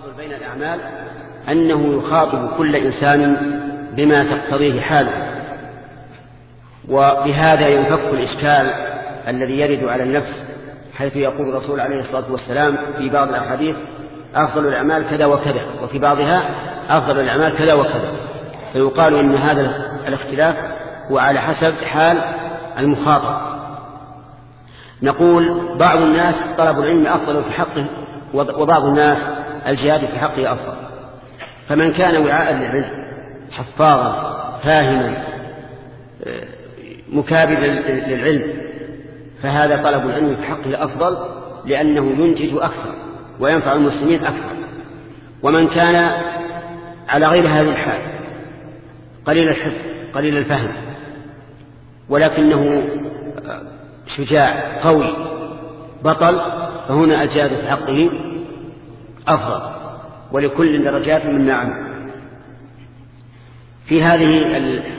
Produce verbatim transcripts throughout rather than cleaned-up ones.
التفاضل بين الأعمال أنه يخاطب كل إنسان بما تقتضيه حاله، وبهذا ينفك الإشكال الذي يرد على النفس، حيث يقول الرسول عليه الصلاة والسلام في بعض الأحاديث أفضل الأعمال كذا وكذا، وفي بعضها أفضل الأعمال كذا وكذا، فيقال إن هذا الاختلاف هو على حسب حال المخاطب. نقول بعض الناس طلب العلم أفضل في حقه، وبعض الناس الجهاد في حقه أفضل. فمن كان وعاء للعلم حفاظا فاهما مكابدا للعلم فهذا طلب العلم في حقه أفضل، لأنه ينتج أكثر وينفع المسلمين أكثر. ومن كان على غير هذه الحال قليل الحفظ قليل الفهم ولكنه شجاع قوي بطل، فهنا الجهاد في حقه أفضل، ولكل درجات مما عمل. في هذه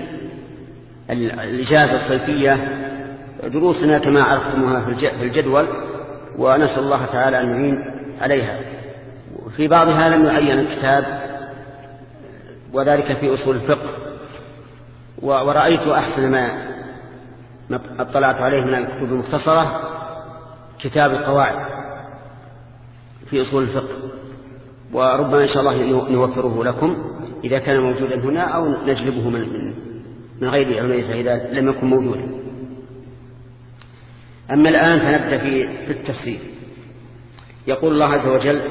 الإجازة الصيفية دروسنا كما عرفتموها في الجدول، ونسأل الله تعالى أن يعين عليها. في بعضها لم يعين الكتاب، وذلك في أصول الفقه، ورأيت أحسن ما اطلعت عليه من الكتب المختصرة كتاب القواعد في أصول الفقه، وربما إن شاء الله نوفره لكم إذا كان موجودا هنا، أو نجلبه من من غير علمائه إذا لم يكن موجودا. أما الآن فنبدأ في في التفسير. يقول الله عز وجل: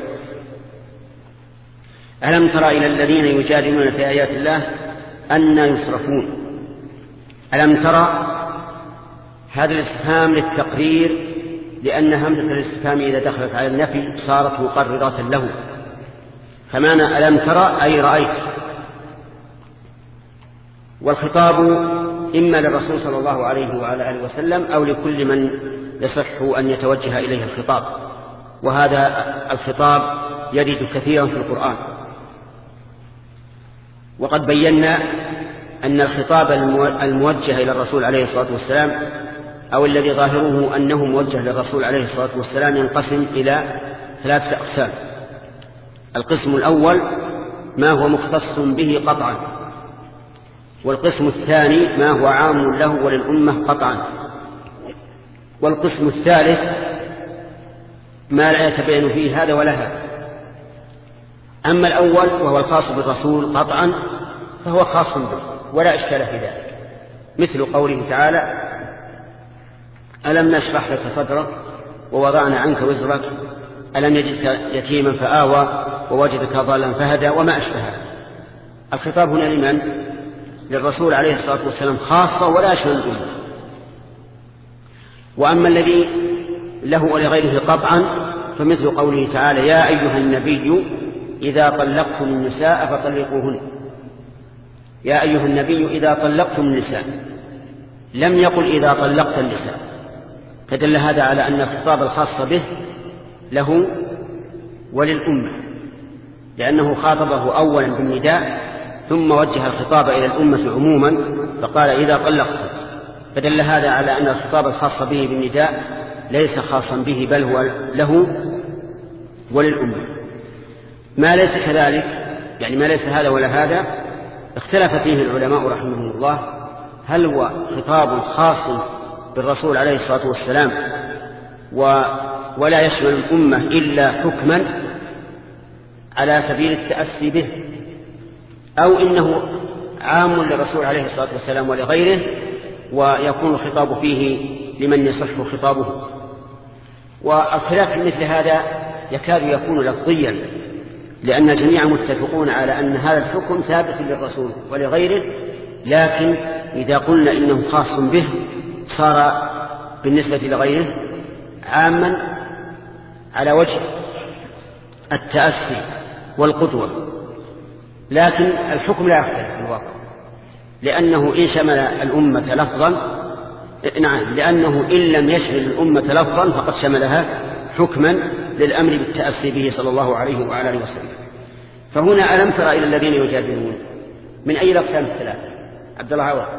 ألم تر إلى الذين يجادلون في آيات الله أن يصرفون. ألم ترى هذا الاستفهام للتقرير، لأن همزة الاستفهام إذا دخلت على النفي صارت مقررة له، فمعنى ألم ترى أي رأيت. والخطاب إما للرسول صلى الله عليه وعلى آله وسلم أو لكل من يصح أن يتوجه إليه الخطاب، وهذا الخطاب يرد كثيرا في القرآن. وقد بينا أن الخطاب الموجه إلى الرسول عليه الصلاة والسلام أو الذي ظاهره أنه موجه للرسول عليه الصلاة والسلام ينقسم إلى ثلاثة أقسام. القسم الأول ما هو مختص به قطعا، والقسم الثاني ما هو عام له وللأمة قطعا، والقسم الثالث ما لا يتبين فيه هذا ولا هذا. أما الأول وهو الخاص بالرسول قطعا فهو خاص به ولا إشكال في ذلك، مثل قوله تعالى: ألم نشرح لك صدرك ووضعنا عنك وزرك ألم يجدك يتيما فآوى ووجدك ضالا فهدى وما أشبه. الخطاب هنا لمن؟ للرسول عليه الصلاة والسلام خاصة ولا يشمل الأمة. وأما الذي له ولغيره قطعا فمثل قوله تعالى: يا أيها النبي إذا طلقتم النساء فطلقوهن. يا أيها النبي إذا طلقتم النساء، لم يقل إذا طلقت النساء، فدل هذا على أن الخطاب الخاص به له وللأمة، لأنه خاطبه أولا بالنداء ثم وجه الخطاب إلى الأمة عموما فقال إذا طلقتم، فدل هذا على أن الخطاب الخاص به بالنداء ليس خاصا به بل هو له وللأمة. ما ليس كذلك، يعني ما ليس هذا ولا هذا، اختلف فيه العلماء رحمهم الله، هل هو خطاب خاص بالرسول عليه الصلاة والسلام و ولا يشمل الأمة إلا حكما على سبيل التأسي به، أو إنه عام للرسول عليه الصلاة والسلام ولغيره ويكون الخطاب فيه لمن يصح خطابه. والخلاف مثل هذا يكاد يكون لفظيا، لأن الجميع متفقون على أن هذا الحكم ثابت للرسول ولغيره، لكن إذا قلنا إنه خاص به صار بالنسبة لغيره عاما على وجه التأسي والقدوة، لكن الحكم لا يختلف في الواقع، لأنه إن شمل الأمة لفظا نعم لأنه إن لم يشمل الأمة لفظا فقد شملها حكما للأمر بالتأسي به صلى الله عليه وعلى آله وسلم. فهنا ألم تر إلى الذين يجادلون من أي الأقسام الثلاثة؟ عبد الله عوض.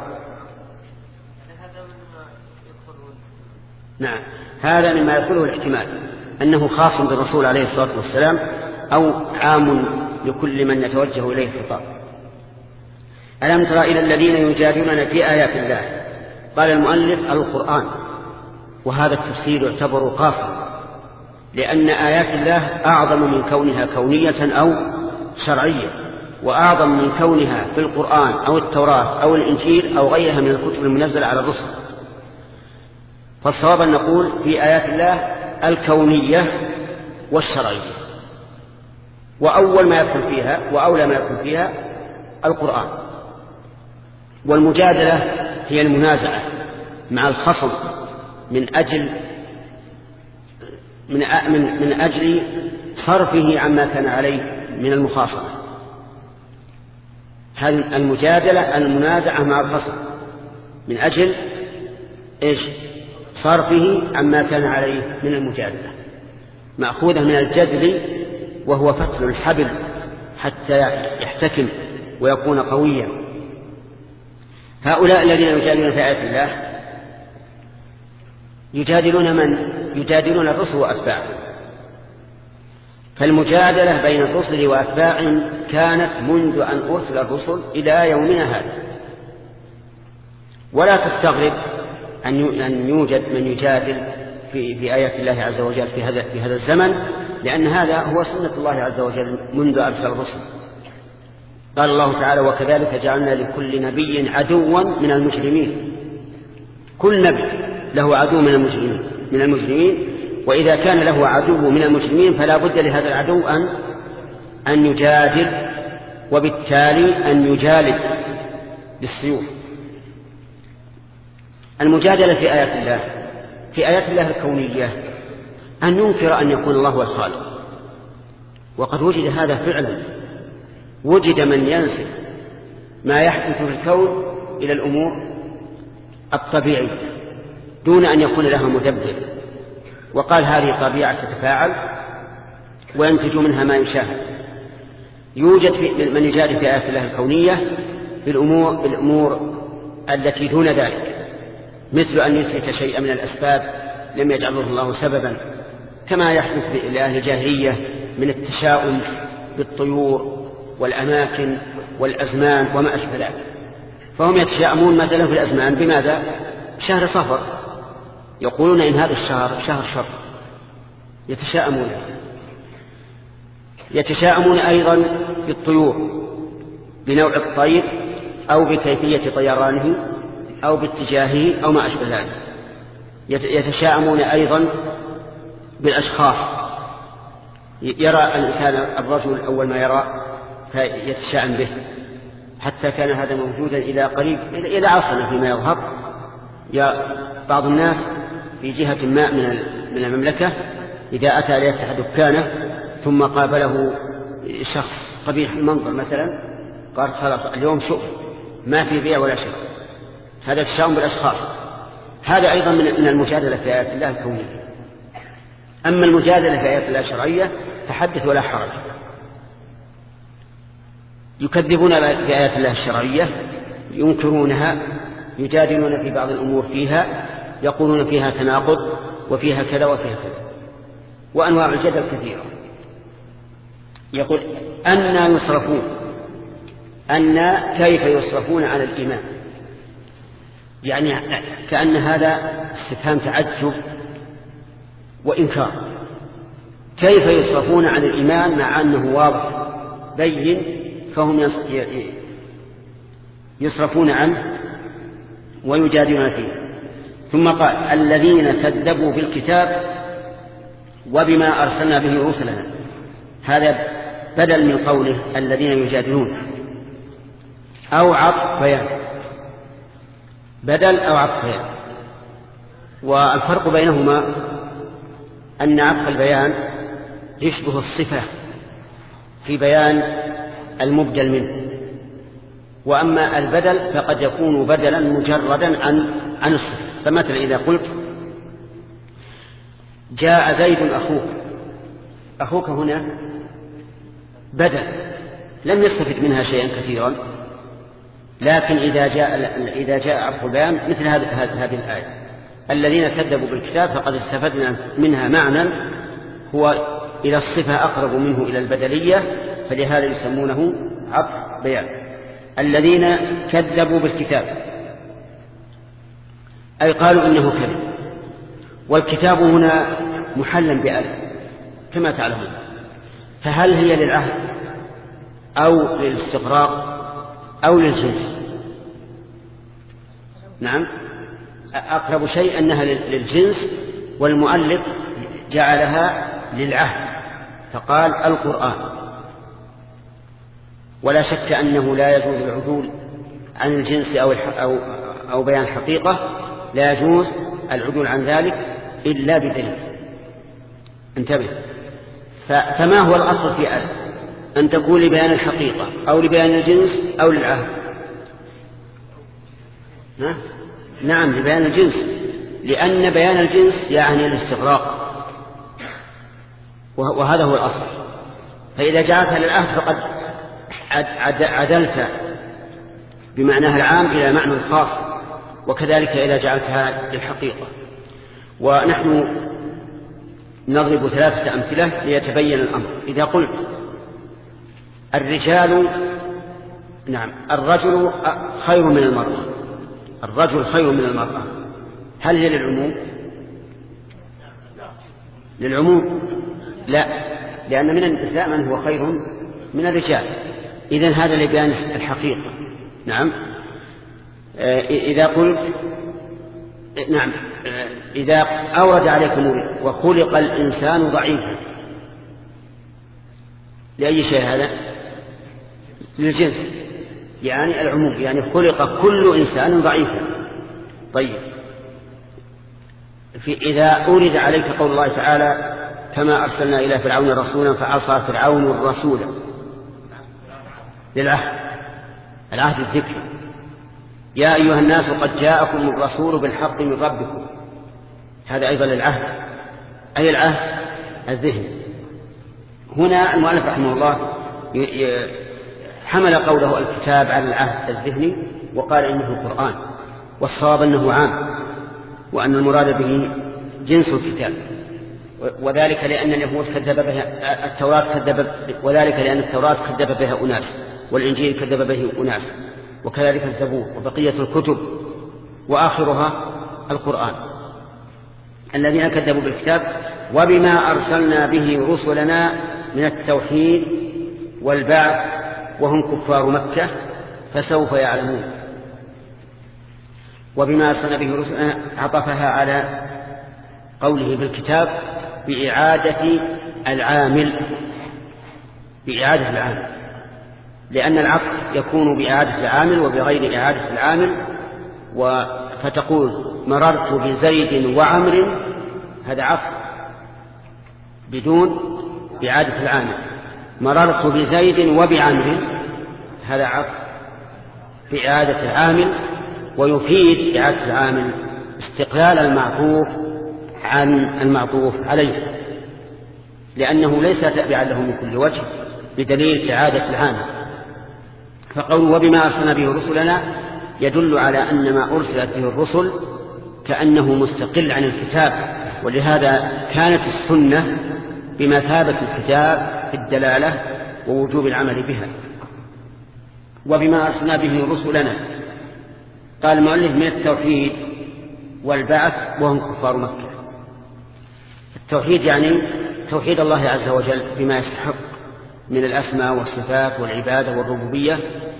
نعم، هذا مما يقوله الاحتمال أنه خاص بالرسول عليه الصلاة والسلام أو عام لكل من يتوجه إليه الخطاب. ألم تر إلى الذين يجادلون في آيات الله؟ قال المؤلف القرآن، وهذا التفسير يعتبر قاصرا، لأن آيات الله أعظم من كونها كونية أو شرعية، وأعظم من كونها في القرآن أو التوراة أو الإنجيل أو غيرها من الكتب المنزلة على الرسل. فالصواب أن نقول في آيات الله الكونية والشرعية، وأول ما يدخل فيها وأولى ما يدخل فيها القرآن. والمجادلة هي المنازعة مع الخصم من أجل من من من أجل صرفه عما كان عليه من المخاصمة. هذه المجادلة المنازعة مع الخصم من أجل إيش؟ صرفه عما كان عليه من المجادلة، مأخوذة من الجدل وهو فتل الحبل حتى يحتكم ويكون قويا. هؤلاء الذين يجادلون في آيات الله يجادلون من؟ يجادلون الرسل وأتباعهم. فالمجادلة بين الرسل وأتباعهم كانت منذ أن أرسل الرسل إلى يومنا هذا، ولا تستغرب أن يوجد من يجادل في, في آيات الله عز وجل في هذا, في هذا الزمن، لأن هذا هو سنة الله عز وجل منذ أرسل الرسل. قال الله تعالى: وكذلك جعلنا لكل نبي عدوا من المجرمين. كل نبي له عدو من المجرمين من المجرمين وإذا كان له عدو من المجرمين فلا بد لهذا العدو أن أن يجادل، وبالتالي أن يجالد بالسيوف. المجادلة في آيات الله في آيات الله الكونية أن ينكر أن يكون الله هو الخالق، وقد وجد هذا فعلا. وجد من ينسب ما يحدث في الكون إلى الأمور الطبيعية دون أن يكون لها مدبر، وقال هذه طبيعة تتفاعل وينتج منها ما يشاهد. يوجد من يجادل في آيات الله الكونية بالأمور, بالأمور التي دون ذلك، مثل أن يثبت شيئا من الأسباب لم يجعله الله سببا، كما يحدث لأهل الجاهلية من التشاؤم بالطيور والأماكن والأزمان وما أشبه ذلك. فهم يتشاءمون مثلا في الأزمان بماذا؟ شهر صفر، يقولون إن هذا الشهر شهر شر، يتشاءمون. يتشاءمون أيضا بالطيور، بنوع الطير أو بكيفية طيرانه أو باتجاهه أو ما أشبه ذلك. يتشاءمون أيضا بالأشخاص، يرى الإنسان الرجل أول ما يرى فيتشاءم به، حتى كان هذا موجودا إلى قريب إلى عصرنا فيما يظهر. يا بعض الناس في جهة ما من المملكة إذا أتى ليفتح دكانه ثم قابله شخص قبيح المنظر مثلا، قال خلاص اليوم شوف ما في بيع ولا شيء. هذا التشاؤم بالأشخاص. هذا أيضا من المجادلة في آيات الله الكونية. أما المجادلة في آيات الله الشرعية فحدث ولا حرج. يكذبون في آيات الله الشرعية، ينكرونها، يجادلون في بعض الأمور فيها، يقولون فيها تناقض وفيها كذا وفيها كذا، وأنواع الجدل كثيرة. يقول أن يصرفون، أن كيف يصرفون على الإيمان، يعني كأن هذا استفهام تعجب وإنكار. كيف يصرفون عن الإيمان مع أنه واضح بين، فهم يصرفون عنه ويجادلون فيه. ثم قال الذين كذبوا بالكتاب وبما أرسلنا به رسلنا. هذا بدل من قوله الذين يجادلون، أو عطف بيان، بدل أو عطف بيان. والفرق بينهما أن عطف البيان يشبه الصفة في بيان المبدل منه، وأما البدل فقد يكون بدلا مجردا عن عن الصفة. فمثلا إذا قلت جاء زيد أخوك، أخوك هنا بدل لم يستفد منها شيئا كثيرا، لكن إذا جاء إذا جاء عطف البيان مثل هذه الآية الذين كذبوا بالكتاب فقد استفدنا منها معنى هو إلى الصفة أقرب منه إلى البدلية، فلهذا يسمونه عطف بيان. الذين كذبوا بالكتاب أي قالوا إنه كذب، والكتاب هنا محلا بألف كما تعلمون، فهل هي للعهد أو للاستغراق أو للجنس؟ نعم، أقرب شيء أنها للجنس، والمؤلف جعلها للعهد فقال القرآن. ولا شك أنه لا يجوز العدول عن الجنس أو, أو, أو بيان حقيقة، لا يجوز العدول عن ذلك إلا بدليل. انتبه، فما هو الأصل في ألف؟ أن تكون لبيان الحقيقة أو لبيان الجنس أو للعهد؟ نعم، لبيان الجنس، لأن بيان الجنس يعني الاستغراق، وهذا هو الأصل. فإذا جعلتها للعهد فقد عدلت بمعناها العام إلى معنى الخاص، وكذلك إذا جعلتها للحقيقة. ونحن نضرب ثلاثة أمثلة ليتبين الأمر. إذا قلت الرجال، نعم، الرجل خير من المرأة، الرجل خير من المرأة، هل هي للعموم؟ للعموم لا، لأن من النساء من هو خير من الرجال، إذن هذا لبيان الحقيقة. نعم، إذا قلت نعم، إذا أورد عليكم وخلق الإنسان ضعيفا، لأي شيء هذا؟ للجنس، يعني العموم، يعني خلق كل إنسان ضعيفا. طيب، في إذا أورد عليك قول الله تعالى كما أرسلنا إلى فرعون رسولا فعصى فرعون الرسول، للعهد، العهد الذكر، يا أيها الناس قد جاءكم الرسول بالحق من ربكم، هذا أيضا للعهد، أي العهد الذهن. هنا المؤلف رحمه الله حمل قوله الكتاب على العهد الذهني وقال إنه القرآن، والصواب أنه عام، وأن المراد به جنس الكتاب، وذلك لأن اليهود كذب بها التوراة، كذب وذلك لأن التوراة كذب بها أناس، والإنجيل كذب به أناس، وكذلك الزبور وبقية الكتب، وآخرها القرآن. الذين كذبوا بالكتاب وبما أرسلنا به رسلنا من التوحيد والبعث وهم كفار مكة فسوف يعلمون. وبما أرسلنا به رسلنا عطفها على قوله بالكتاب بإعادة العامل، بإعادة العامل، لأن العطف يكون بإعادة العامل وبغير إعادة العامل. فتقول مررت بزيد وعمر، هذا عطف بدون إعادة العامل. مررت بزيد وبعمر، هذا عطف بإعادة العامل، ويفيد إعادة العامل استقلال المعطوف عن المعطوف عليه، لأنه ليس تابعا له من كل وجه بدليل إعادة العامل. فقول وبما أرسلنا به رسلنا يدل على أن ما أرسلت به الرسل كأنه مستقل عن الكتاب، ولهذا كانت السنة بمثابة الكتاب في الدلالة ووجوب العمل بها. وبما أرسلنا به رسلنا، قال المؤلف من التوحيد والبعث وهم كفار مكة. التوحيد يعني توحيد الله عز وجل بما يستحق من الأسماء والصفات والعبادة والربوبية.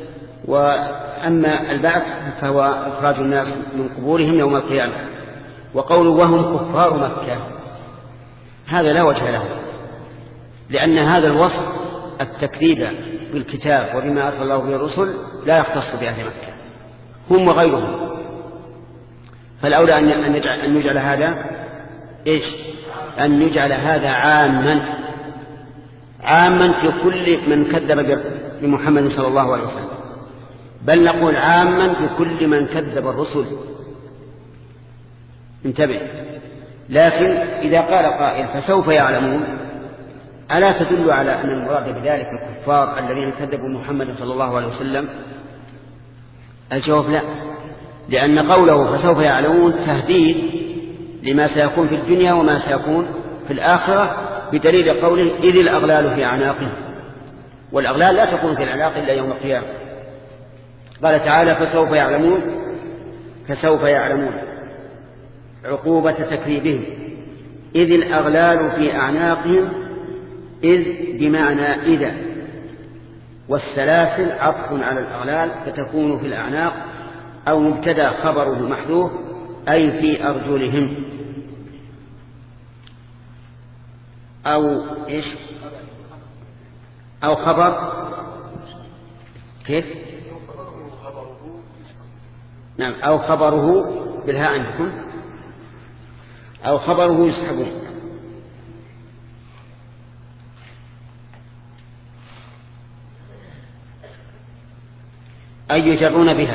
وأما البعث فهو إخراج الناس من قبورهم يوم القيامة. وقوله وهم كفار مكة هذا لا وجه له، لأن هذا الوصف التكذيب بالكتاب وبما أرسل الله به الرسل لا يختص بأهل مكة، هم وغيرهم. فالأولى أن يجعل هذا إيش؟ أن يجعل هذا عاما عاما في كل من كذب بمحمد صلى الله عليه وسلم، بل نقول عاما في كل من كذب الرسل. انتبه. لكن إذا قال قائل فسوف يعلمون، ألا تدل على أن المراد بذلك الكفار الذين كذبوا محمد صلى الله عليه وسلم؟ الجواب لا، لأن قوله فسوف يعلمون تهديد لما سيكون في الدنيا وما سيكون في الآخرة، بدليل قوله إذ الأغلال في أعناقهم، والأغلال لا تكون في الأعناق إلا يوم القيامة. قال تعالى فسوف يعلمون، فسوف يعلمون عقوبة تكذيبهم. إذ الأغلال في أعناقهم، إذ بمعنى إذا، والسلاسل عطف على الأغلال فتكون في الأعناق، أو مبتدأ خبره محذوف أي في أرجلهم، أو إيش أو خبر كيف نعم أو خبره بالهاء عندكم، أو خبره يسحبون. أي يجرون بها.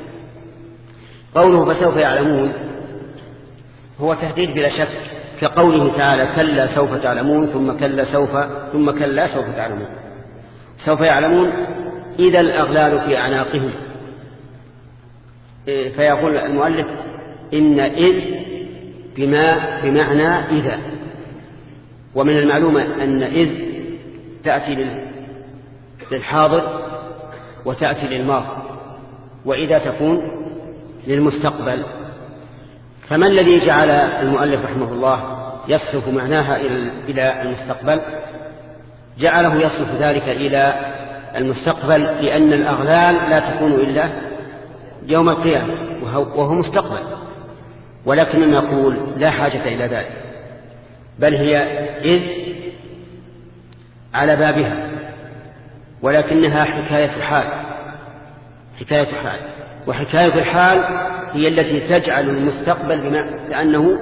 قوله فسوف يعلمون هو تهديد بلا شك، كقوله تعالى كلا سوف تعلمون ثم كلا سوف ثم كلا سوف تعلمون. سوف يعلمون إذا الأغلال في أعناقهم، فيقول المؤلف إن إذ بما بمعنى إذا، ومن المعلوم أن إذ تأتي للحاضر وتأتي للماضي، وإذا تكون للمستقبل. فما الذي جعل المؤلف رحمه الله يصرف معناها إلى المستقبل؟ جعله يصرف ذلك إلى المستقبل لأن الأغلال لا تكون إلا يوم القيامة وهو مستقبل، ولكن نقول لا حاجة إلى ذلك، بل هي إذ على بابها، ولكنها حكاية حال، حكاية حال، وحكاية الحال هي التي تجعل المستقبل بما كأنه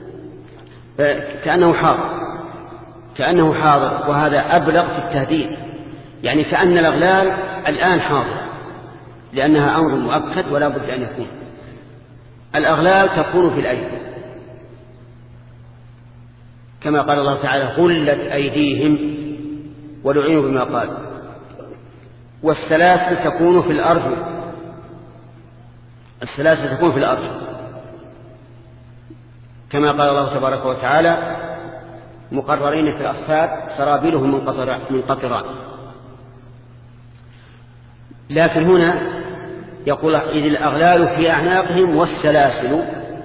كأنه حاضر، كأنه حاضر، وهذا أبلغ في التهديد، يعني كأن الأغلال الآن حاضر، لأنها أمر مؤكد ولا بد أن يكون. الأغلال تكون في الأيدي كما قال الله تعالى غلت أيديهم ولعنوا بما قالوا، والسلاسل تكون في الأرجل، السلاسل تكون في الأرجل كما قال الله تبارك وتعالى مقررين في الأصفاد سرابيلهم من قطران. لكن هنا يقول إذ الأغلال في أعناقهم والسلاسل،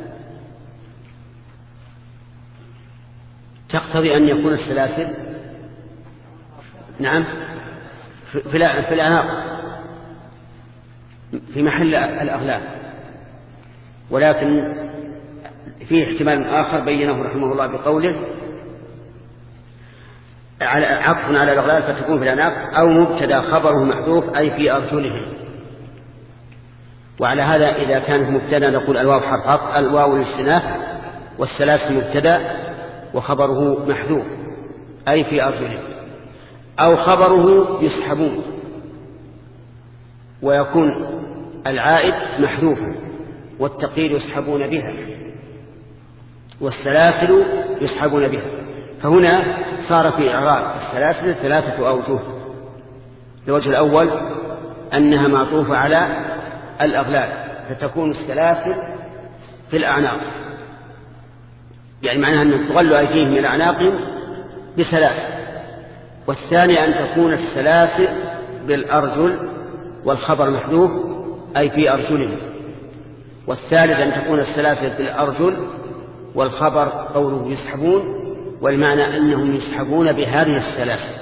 تقتضي أن يكون السلاسل نعم في الأعناق في محل الأغلال، ولكن فيه احتمال آخر بينه رحمه الله بقوله على عطف على الأغلال فتكون في الأعناق، أو مبتدا خبره محذوف أي في أرجلهم. وعلى هذا إذا كانت مبتدا نقول الواو حرف عطف، الواو للاستئناف، والسلاسل مبتدا وخبره محذوف أي في أرجلهم، أو خبره يسحبون ويكون العائد محذوفا، والتقييد يسحبون بها والسلاسل يسحبون بها. فهنا صار في إعراب السلاسل ثلاثة أوجه. الوجه الأول أنها معطوفة على الأغلال فتكون السلاسل في الأعناق، يعني معناها أن تغل أيديهم من أعناقهم بسلاسل. والثاني أن تكون السلاسل بالأرجل والخبر محذوف أي في أرجلهم. والثالث أن تكون السلاسل بالأرجل والخبر قوله يسحبون، والمعنى أنهم يسحبون بهذه السلاسل.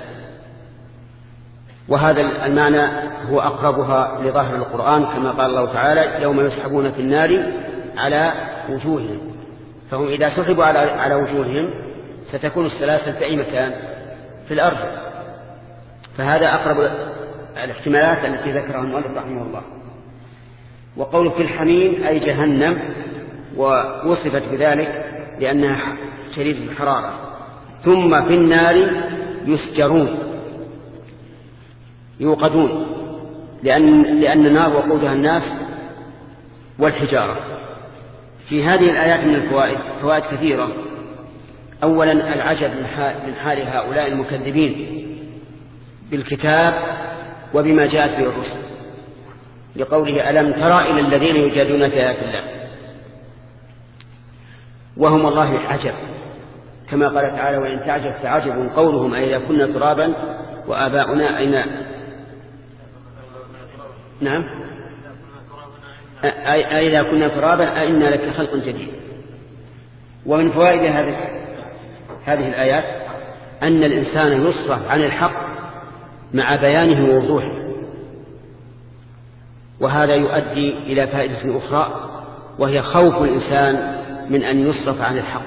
وهذا المعنى هو أقربها لظاهر القرآن كما قال الله تعالى يوم يسحبون في النار على وجوههم، فهم إذا سحبوا على, على وجوههم ستكون السلاسل في أي مكان في الأرض. فهذا أقرب الاحتمالات التي ذكرها المؤلف رحمه الله. وقول في الحميم أي جهنم، ووصفت بذلك لأنها شديد الحرارة. ثم في النار يسجرون يوقدون، لأن, لأن النار وقودها الناس والحجارة. في هذه الآيات من الفوائد فوائد كثيرة. أولا العجب من حال هؤلاء المكذبين بالكتاب وبما جاءت به الرسل، لقوله ألم ترى إلى الذين يجادلون في آيات الله، وهم الله عجب كما قال تعالى وإن تعجب فعجب قولهم أئذا كنا ترابا وآباؤنا أين نعم أئذا كنا ترابا أئنا لك خلق جديد. ومن فوائد هذه هذه الآيات أن الإنسان يصرف عن الحق مع بيانه ووضوحه، وهذا يؤدي إلى فائدة أخرى وهي خوف الإنسان من أن يصرف عن الحق.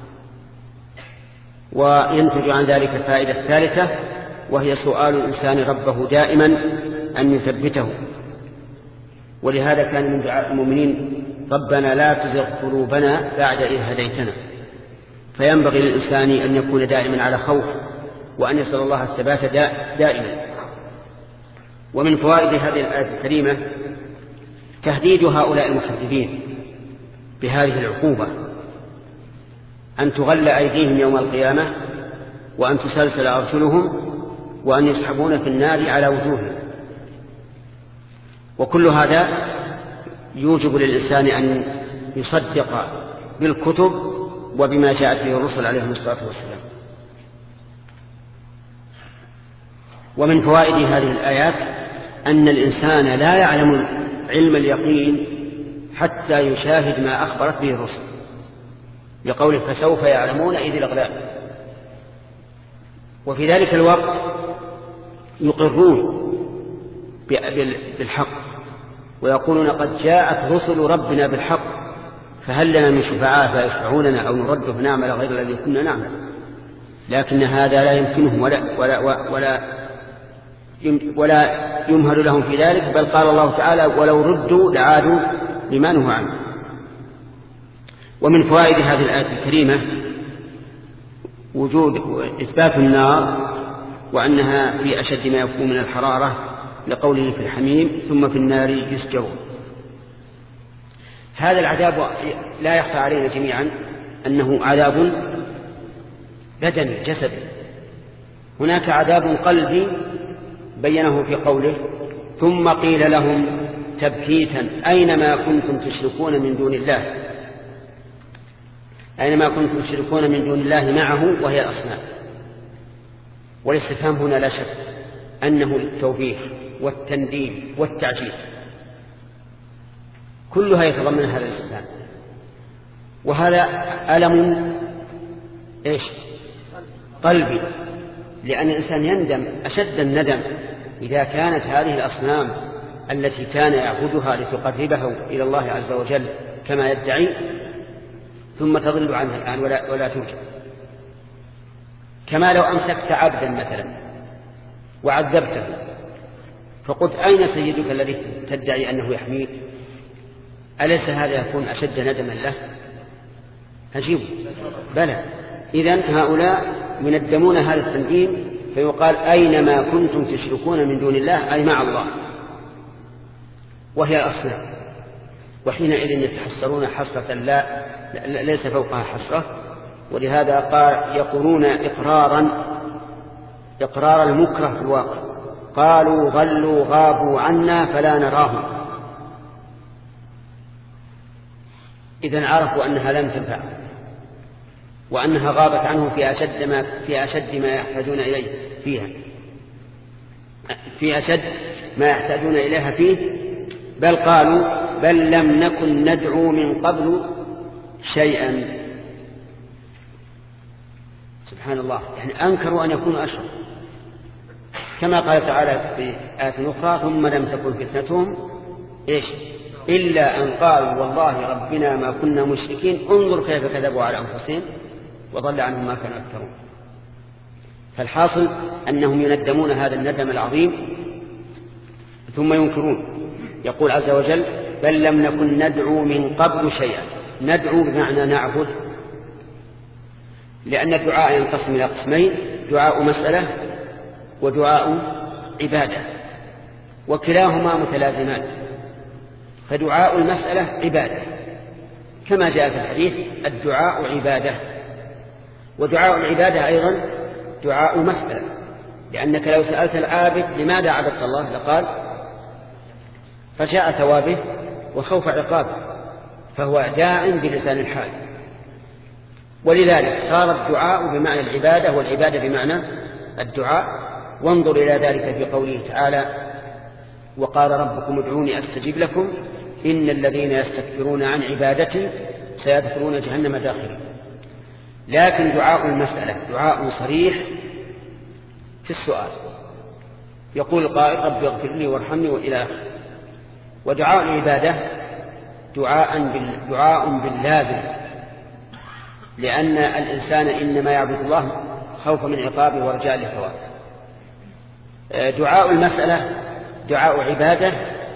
وينتج عن ذلك الفائدة الثالثة وهي سؤال الإنسان ربه دائما أن يثبته. ولهذا كان من دعاء المؤمنين ربنا لا تزغ قلوبنا بعد إذ هديتنا. فينبغي للإنسان أن يكون دائما على خوف وأن يسأل الله الثبات دائما. ومن فوائد هذه الآية الكريمة تهديد هؤلاء المكذبين بهذه العقوبة، أن تغل أيديهم يوم القيامة وأن تسلسل أرجلهم وأن يسحبون في النار على وجوههم. وكل هذا يوجب للإنسان أن يصدق بالكتب وبما جاءت به الرسل عليهم الصلاة والسلام. ومن فوائد هذه الآيات أن الإنسان لا يعلم علم اليقين حتى يشاهد ما أخبرت به الرسل، بقوله فسوف يعلمون إذ الأغلال. وفي ذلك الوقت يقرون بالحق ويقولون قد جاءت رسل ربنا بالحق فهل لنا من شفعاء فيشفعوننا أو نرد فنعمل غير الذي كنا نعمل. لكن هذا لا يمكنهم ولا, ولا, ولا, ولا يمهل لهم في ذلك، بل قال الله تعالى ولو ردوا لعادوا لما نهوا عنه. ومن فوائد هذه الآية الكريمة وجود إثبات النار وأنها في أشد ما يكون من الحرارة لقوله في الحميم ثم في النار يسجرون. هذا العذاب لا يخفى علينا جميعا أنه عذاب بدني جسدي. هناك عذاب قلبي بينه في قوله ثم قيل لهم تبكيتا أينما كنتم تشركون من دون الله، أينما كنتم تشركون من دون الله معه وهي الأصنام. والاستفهام هنا لا شك أنه للتوبيخ والتنديم والتعجيل، كلها يتضمن هذا الاستفهام. وهذا ألم إيش قلبي، لأن الإنسان يندم أشد الندم إذا كانت هذه الأصنام التي كان يعبدها لتقربه إلى الله عز وجل كما يدعي ثم تضل عنها الآن ولا, ولا توجد. كما لو أمسكت عبدا مثلا وعذبته فقلت أين سيدك الذي تدعي أنه يحميك، أليس هذا يكون أشد ندما له؟ هجيب بلى. إذن هؤلاء يندمون هذا التنديم فيقال أينما كنتم تشركون من دون الله أي مع الله وهي الأصنام. وحينئذ يتحسرون حسرة لا ليس فوقها حسرة. ولهذا قال يقولون إقرارا إقرار المكره في الواقع، قالوا ضلوا غابوا عنا فلا نراهم. إذن عرفوا أنها لم تنفع وأنها غابت عنهم في أشد ما في أشد ما يحتاجون إليه فيها في أشد ما يحتاجون إليها فيه. بل قالوا بل لم نكن ندعو من قبل شيئا. سبحان الله، يعني أنكروا أن يكونوا أشرك، كما قال تعالى في آية أخرى ثم لم تكن فتنتهم إيش إلا أن قالوا والله ربنا ما كنا مشركين انظر كيف كذبوا على أنفسهم وضل عنهم ما كانوا يفترون. فالحاصل أنهم يندمون هذا الندم العظيم ثم ينكرون. يقول عز وجل بل لم نكن ندعو من قبل شيئا. ندعو بمعنى نعبد، لأن الدعاء ينقسم إلى قسمين: دعاء مسألة ودعاء عبادة، وكلاهما متلازمان. فدعاء المسألة عبادة كما جاء في الحديث الدعاء عبادة، ودعاء العبادة أيضا دعاء مسألة، لأنك لو سألت العابد لماذا عبدت الله لقال رجاء ثوابه وخوف عقابه، فهو داع بلسان الحال. ولذلك صار الدعاء بمعنى العبادة والعبادة بمعنى الدعاء. وانظر إلى ذلك في قوله تعالى: وقال ربكم ادعوني أستجب لكم إن الذين يستكبرون عن عبادتي سيدخلون جهنم داخلين. لكن دعاء المسألة دعاء صريح في السؤال، يقول القائل: رب اغفر لي وارحمني وإلى آخره. ودعاء العبادة دعاء دعاء باللازم، لأن الإنسان إنما يعبد الله خوفا من عقابه ورجاء لثوابه. دعاء المسألة دعاء عبادة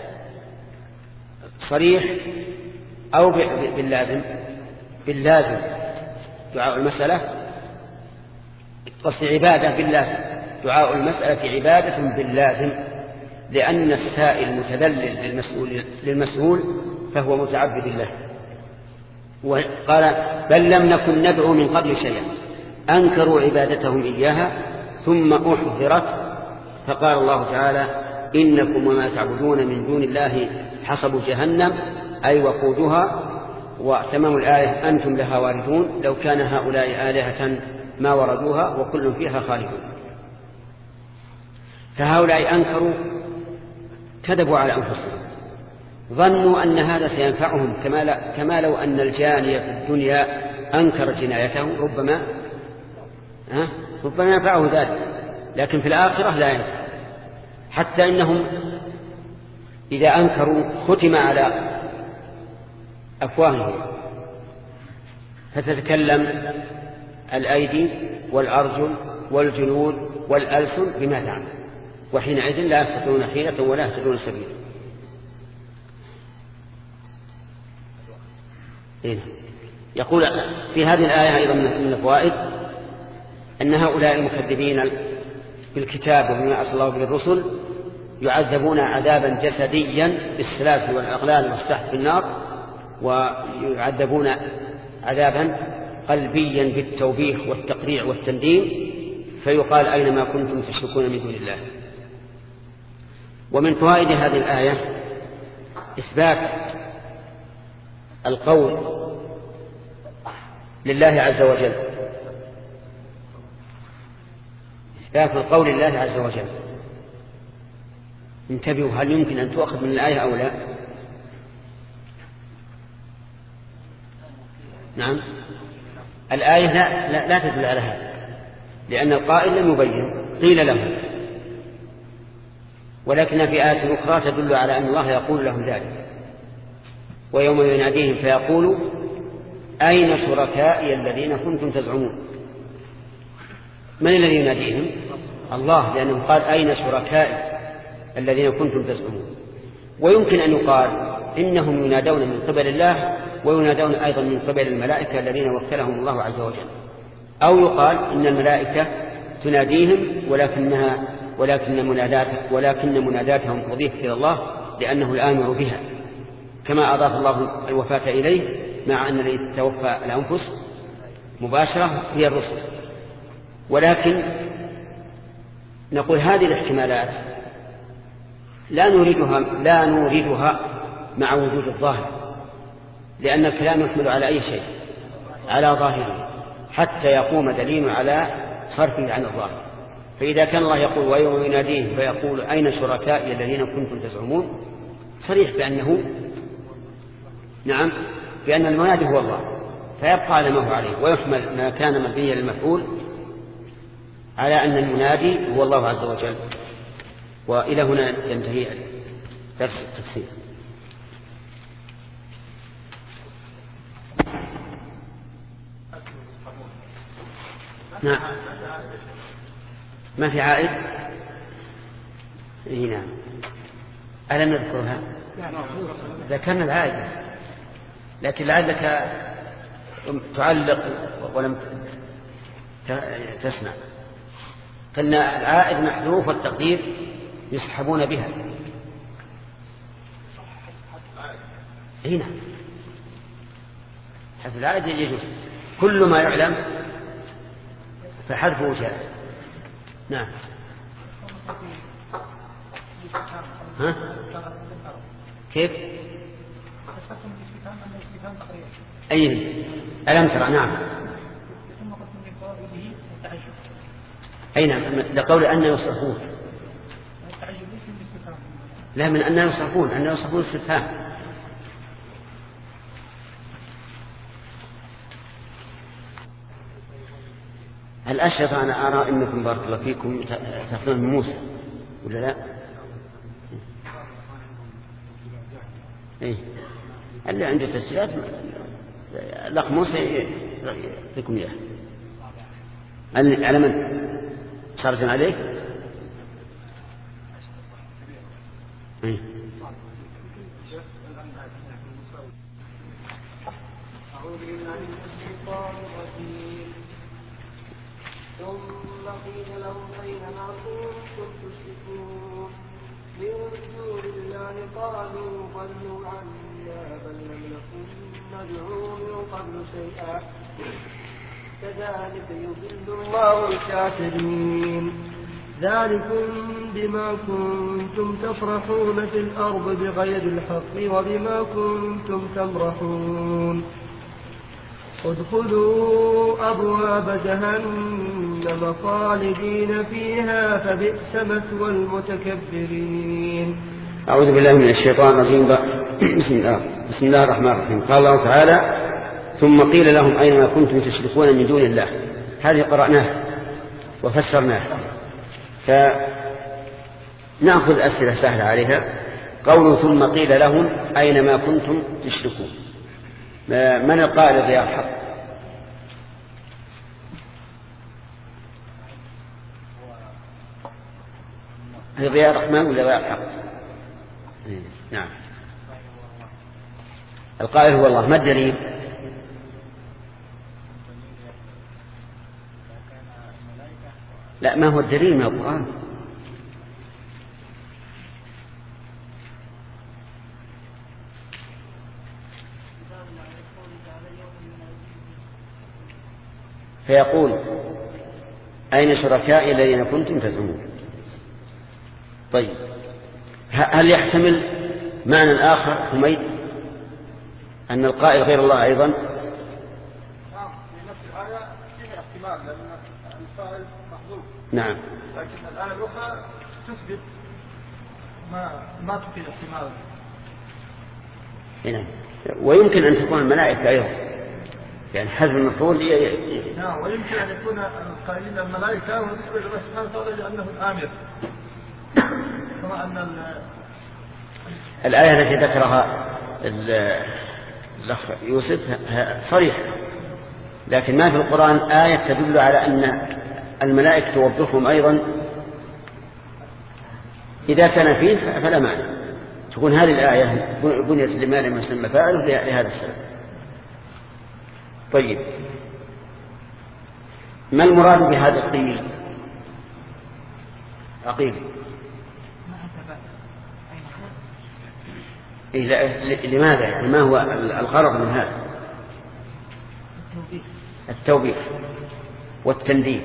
صريح أو باللازم؟ باللازم. دعاء المسألة قصد عبادة باللازم، دعاء المسألة عبادة باللازم، لأن السائل المتذلل للمسؤول, للمسؤول فهو متعبد الله. وقال: بل لم نكن ندعو من قبل شيئا أنكروا عبادتهم إياها ثم أحضرت فقال الله تعالى: إنكم وما تعبدون من دون الله حصب جهنم أي وقودها. وتمام الآية: أنتم لها واردون لو كان هؤلاء آلهة ما وردوها وكل فيها خالدون. فهؤلاء أنكروا، كذبوا على أنفسهم، ظنوا أن هذا سينفعهم، كما لو أن الجاني في الدنيا أنكر جنايته ربما ها ربما ينفعه ذلك، لكن في الآخرة لا ينفع. حتى إنهم إذا أنكروا ختم على أفواههم فتتكلم الأيدي والأرجل والجلود والألسن بما تعمل، وحينئذ لا يستطيعون حيلة ولا يهتدون سبيلا. يقول في هذه الآية أيضا من الفوائد أن هؤلاء المكذبين بالكتاب وبما أرسل الله به الرسل يعذبون عذابا جسديا بالسلاسل والأغلال والسحب في النار، ويعذبون عذابا قلبيا بالتوبيخ والتقريع والتنديم، فيقال: أينما كنتم تشركون من دون الله. ومن فوائد هذه الآية إثبات القول لله عز وجل، إثبات القول لله عز وجل. انتبهوا، هل يمكن أن تؤخذ من الآية أو لا؟ نعم، الآية لا, لا, لا تدل على هذا، لأن القائل لم يبين، قيل له، ولكن في آية أخرى تدل على أن الله يقول لهم ذلك: ويوم يناديهم فيقول أين شركائي الذين كنتم تزعمون. من الذي يناديهم؟ الله، لأنه قال: أين شركائي الذين كنتم تزعمون. ويمكن أن يقال إنهم ينادون من قبل الله وينادون أيضا من قبل الملائكة الذين وكلهم الله عز وجل، أو يقال إن الملائكة تناديهم ولكنها ولكن منادات ولكن مناداتهم تضيف إلى الله لأنه الآمر بها، كما أضاف الله الوفاة إليه، مع أن الذي توفى الأنفس مباشرة هي الرسل. ولكن نقول هذه الاحتمالات لا نريدها لا نريدها مع وجود الظاهر، لأن الكلام يحمل على أي شيء، على ظاهره، حتى يقوم دليل على صرفه عن الظاهر. فإذا كان الله يقول: ويوم يناديهم فيقول أين شركائي الذين كنتم تزعمون، صريح بأنه نعم بأن المنادي هو الله، فيبقى على ما هو عليه، ويحمل ما كان مبنيا للمفعول على أن المنادي هو الله عز وجل. وإلى هنا ينتهي درس التفسير. نعم، ما في عائد؟ إيه نعم، ألم نذكرها؟ ذكرنا العائد، لكن لعلك تعلق ولم تسمع. قلنا العائد محذوف والتقدير يسحبون بها. هنا حذف العائد يجوز، كل ما يعلم فحذفه جائز. نعم. ها؟ كيف؟ أي ألم ترى؟ نعم، أي نعم، لقول أن يصرفون. لا، من أن يصرفون، أن يصرفون استفهام. الأشرف أنا أرى إنكم بارك الله فيكم تأخذون من موسى ولا لا؟ إيه، اللي عنده تسجيلات الأخ موسى يعطيكم إياه. على من؟ صارت عليك؟ إيه. ثم قيل لهم أينما كنتم تشركون من دون الله قالوا ضلوا عنا بل لم نكن ندعو من قبل شيئا كذلك يضل الله الكافرين ذلكم بما كنتم تفرحون في الأرض بغير الحق وبما كنتم تمرحون ادخلوا أبواب جهنم خالدين فيها فبئس مثوى المتكبرين. أعوذ بالله من الشيطان الرجيم. بسم الله بسم الله الرحمن الرحيم. قال الله تعالى: ثم قيل لهم أينما كنتم تشركون من دون الله. هذه قرأناها وفسرناها، فنأخذ أسئلة سهلة عليها. قوله ثم قيل لهم أينما كنتم تشركون، من القائل ضياء الحق؟ هي ضياء الرحمن ولا ضياء الحق؟ نعم، القائل هو الله. ما الدليل؟ لا، ما هو الدليل من القرآن؟ فيقول: أين شركائي الذين كنتم تزعمون؟ طيب، هل يحتمل معنى آخر حميد أن القائل غير الله أيضا؟ نعم، في نفس الآية فيها احتمال لأن الفاعل محذوف. نعم، لكن الآية الأخرى تثبت ما ما تفيد احتمال. نعم، ويمكن أن تكون الملائكة أيضا، يعني حذف المفعول. نعم، ويمكن أن يكون القائلين الملائكة ونسبة إلى الله سبحانه وتعالى لأنه الآمر، كما أن الآية التي ذكرها الأخ يوسف صريحة، لكن ما في القرآن آية تدل على أن الملائكة توظفهم أيضا. إذا كان فيه فلا معنى تكون هذه الآية بنيت لما لم يسمى فاعله لهذا السبب. طيب، ما المراد بهذا القيل؟ أقيل إيه، لماذا؟ ما هو الغرض من هذا؟ التوبيخ والتنديد.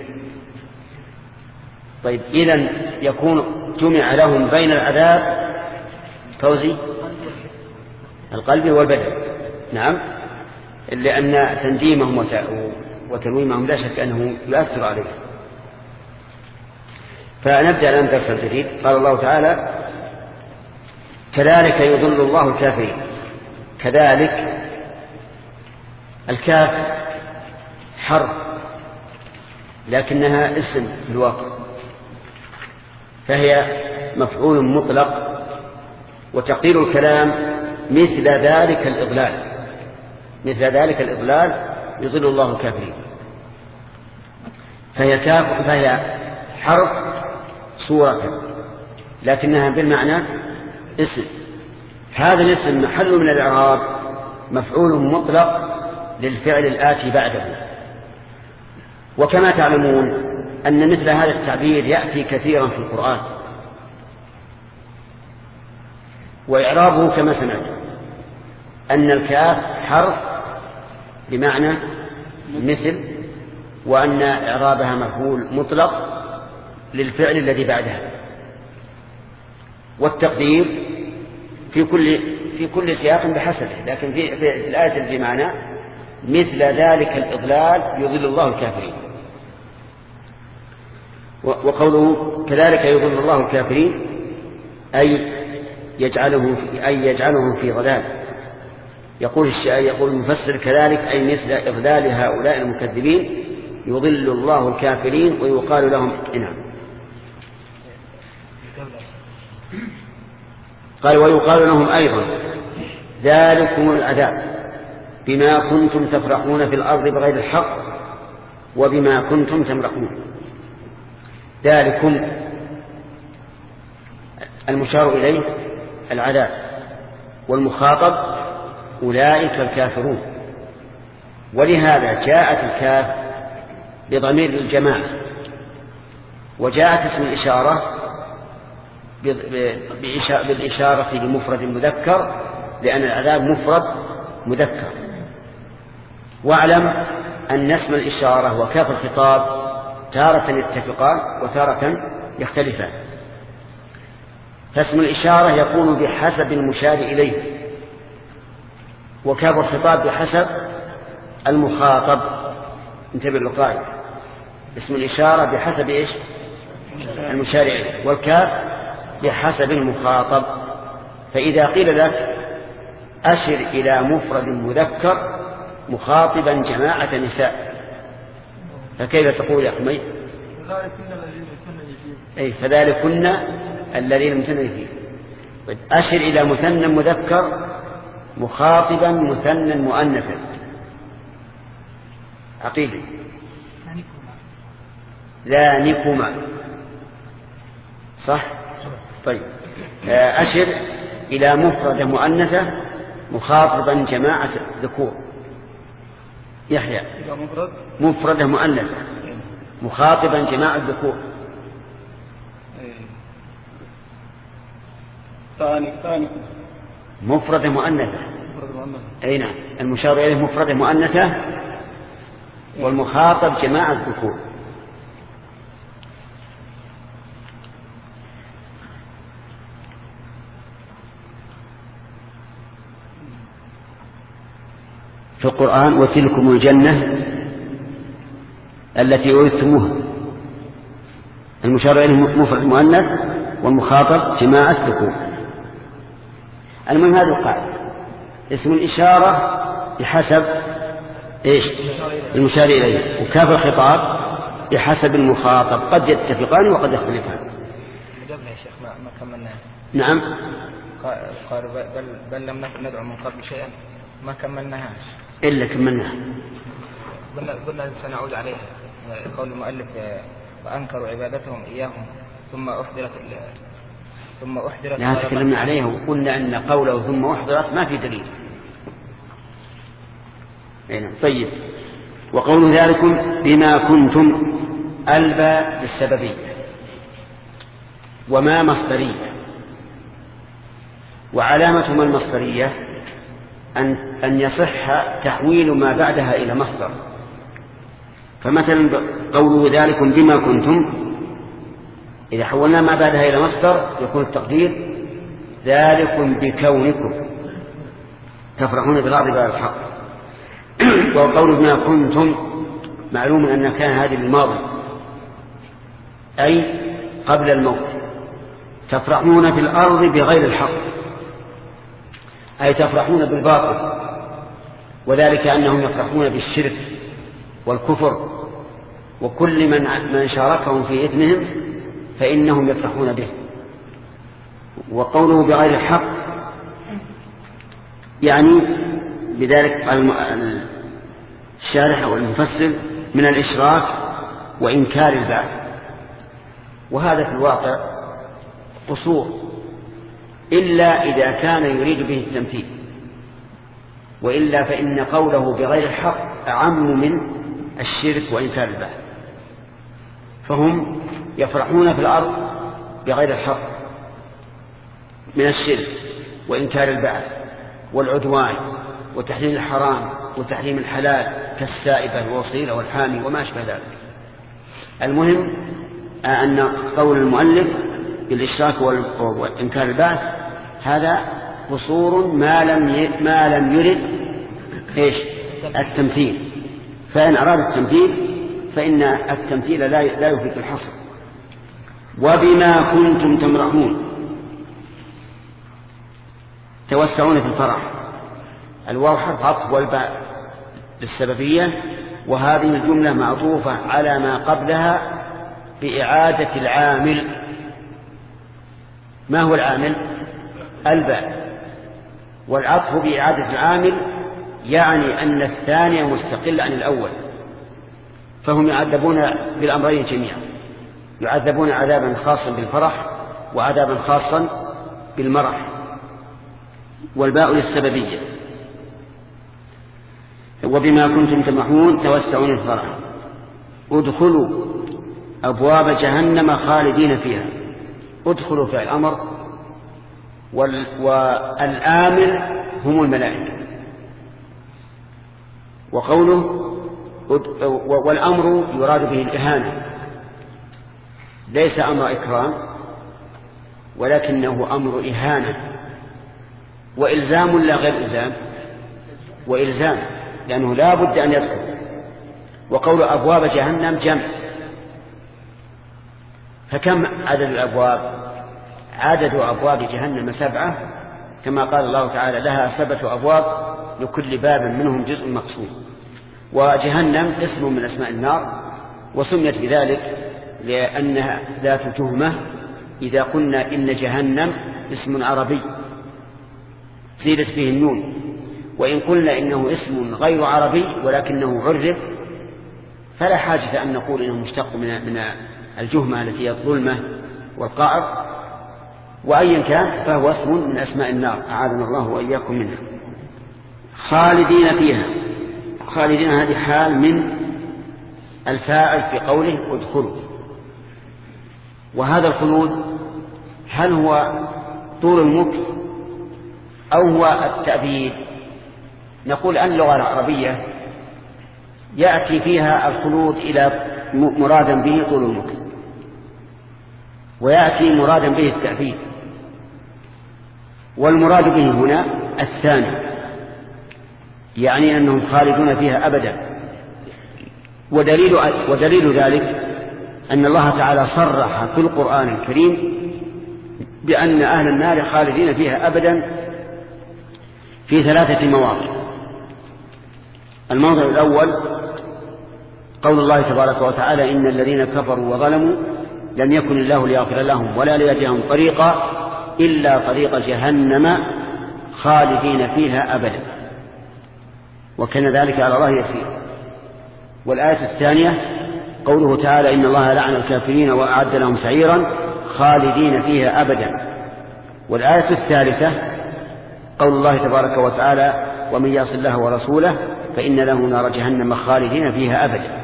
طيب، إذن يكون جمع لهم بين العذاب فوزي القلب والبدن. نعم، لأن تنديمهم وتلويمهم لا شك أنه يؤثر عليه. فنبدأ الآن درس جديد. قال الله تعالى: كذلك يضل الله الكافرين. كذلك، الكاف حرف لكنها اسم في الواقع، فهي مفعول مطلق، وتقدير الكلام مثل ذلك الإضلال. مثل ذلك الإضلال يضل الله الكافرين. فهي كاف، فهي حرف صورة لكنها بالمعنى اسم. هذا الاسم محل من الإعراب مفعول مطلق للفعل الآتي بعده. وكما تعلمون أن مثل هذا التعبير يأتي كثيرا في القرآن، وإعرابه كما سمعت أن الكاف حرف بمعنى مثل، وأن إعرابها مفعول مطلق للفعل الذي بعدها. والتقدير في كل في كل سياق بحسبه، لكن في, في الآية التي معنا مثل ذلك الإضلال يضل الله الكافرين. وقوله كذلك يضل الله الكافرين أي يجعله في أي يجعلهم في ضلال. يقول يقول المفسر كذلك أي مثل إضلال هؤلاء المكذبين يضل الله الكافرين ويقال لهم نعم. قال ويقال لهم أيضا ذلكم العذاب بما كنتم تفرحون في الأرض بغير الحق وبما كنتم تمرحون. ذلكم المشار إليه العذاب، والمخاطب أولئك الكافرون، ولهذا جاءت الكاف بضمير الجماعة، وجاءت اسم الإشارة بالإشارة لمفرد مذكر لأن العذاب مفرد مذكر. واعلم أن اسم الإشارة وكاف الخطاب تارة يتفقان وتارة يختلفان. فاسم الإشارة يكون بحسب المشار إليه، وكاف الخطاب بحسب المخاطب. انتبه للقاعدة، اسم الإشارة بحسب إيش؟ المشار إليه، والكاف بحسب المخاطب. فإذا قيل لك أشر إلى مفرد مذكر مخاطبا جماعة نساء فكيف تقول يا حميد؟ أي فذلكن الذين مثنى فيه. أشر إلى مثنى مذكر مخاطبا مثنى مؤنثا. عقيدة ذانكما صح؟ طيب أشر إلى مفرد مؤنثة مخاطبا جماعة ذكور. يحيى مفردة مؤنثة مخاطبا جماعة ذكور. مفردة مؤنثة. أي نعم، المشار إليه مفردة مؤنثة والمخاطب جماعة ذكور. في القرآن وتلكم الجنة التي أورثتموها، المشار إليه مفرد مؤنث والمخاطب جماعة ذكور. المهم هذا القاعدة، اسم الإشارة بحسب إيش؟ المشار إليه، وكاف الخطاب بحسب المخاطب، قد يتفقان وقد يختلفان. يا شيخ ما ما كملناها. نعم. قال بل بل لم نكن ندعو من قبل شيئا ما كملناهاش. إلا كملناها. قلنا قلنا سنعود عليها. قول المؤلف وأنكروا عبادتهم إياهم ثم أحضرت ثم أحضرت. لا تكلمنا عليها وقلنا أن قوله ثم أحضرت ما في دليل. طيب وقول ذلكم بما كنتم ألبى بالسببية وما مصدرية، وعلامة ما المصدرية أن, أن يصح تحويل ما بعدها إلى مصدر. فمثلا قوله ذلكم بما كنتم إذا حولنا ما بعدها إلى مصدر يكون التقدير ذلكم بكونكم تفرحون بالأرض بغير الحق. وقول بما كنتم معلوم أن كان هذه الماضي أي قبل الموت، تفرحون في الأرض بغير الحق أي تفرحون بالباطل، وذلك أنهم يفرحون بالشرك والكفر وكل من من شاركهم في إثمهم فإنهم يفرحون به. وقوله بغير الحق يعني بذلك الشارح والمفسر من الإشراك وإنكار البعث، وهذا في الواقع قصور إلا إذا كان يريد به التمثيل، وإلا فإن قوله بغير الحق أعم من الشرك وإنكار البعث. فهم يفرحون في الأرض بغير الحق من الشرك وإنكار البعث والعدوان وتحليل الحرام وتحريم الحلال كالسائبة والوصيلة والحامي وما أشبه ذلك. المهم أن قول المؤلف بالإشراك وإنكار البعث هذا قصور ما لم ما لم يرد إيش التمثيل، فإن أراد التمثيل فإن التمثيل لا لا يفيد الحصر، وبما كنتم تمرحون توسعون في الفرح. الواو حرف عطف والباء للسببية، وهذه الجملة معطوفة على ما قبلها بإعادة العامل. ما هو العامل؟ الباء. والعطف بإعادة العامل يعني أن الثاني مستقل عن الأول، فهم يعذبون بالأمرين جميعا، يعذبون عذابا خاصا بالفرح وعذابا خاصا بالمرح. والباء للسببية. وبما كنتم تمرحون توسعون الفرح. ادخلوا أبواب جهنم خالدين فيها. ادخلوا فعل أمر، والآمر هم الملائكة. وقوله والأمر يراد به الإهانة، ليس أمر إكرام ولكنه أمر إهانة وإلزام لا غير إلزام، وإلزام لأنه لا بد أن يدخل. وقول أبواب جهنم جمع، فكم عدد الأبواب؟ عدد أبواب جهنم سبعة، كما قال الله تعالى لها سبعة أبواب لكل باب منهم جزء مقسوم. وجهنم اسم من أسماء النار، وسميت بذلك لأنها ذات تهمة. إذا قلنا إن جهنم اسم عربي زيدت فيه النون، وإن قلنا إنه اسم غير عربي ولكنه عرف فلا حاجة أن نقول إنه مشتق من الجهمة التي هي الظلمة والقعر. وأيا كان فهو اسم من أسماء النار، أعاذنا الله وإياكم منها. خالدين فيها. خالدين هذه حال من الفاعل في قوله ادخلوا. وهذا الخلود هل هو طول المكث أو هو التأبيد؟ نقول أن اللغة العربية يأتي فيها الخلود إلى مرادا به طول المكث، ويأتي مرادا به التأبيد، والمراد به هنا الثاني، يعني أنهم خالدون فيها أبدا. ودليل, ودليل ذلك أن الله تعالى صرح في القرآن الكريم بأن أهل النار خالدين فيها أبدا في ثلاثة مواضع. الموضع الأول قول الله تبارك وتعالى إن الذين كفروا وظلموا لم يكن الله ليغفر لهم ولا ليهديهم طريقا إلا طريق جهنم خالدين فيها أبدا، وكان ذلك على الله يسير. والآية الثانية قوله تعالى إن الله لعن الكافرين وأعد لهم سعيرا خالدين فيها أبدا. والآية الثالثة قول الله تبارك وتعالى ومن يعص الله ورسوله فإن له نار جهنم خالدين فيها أبدا.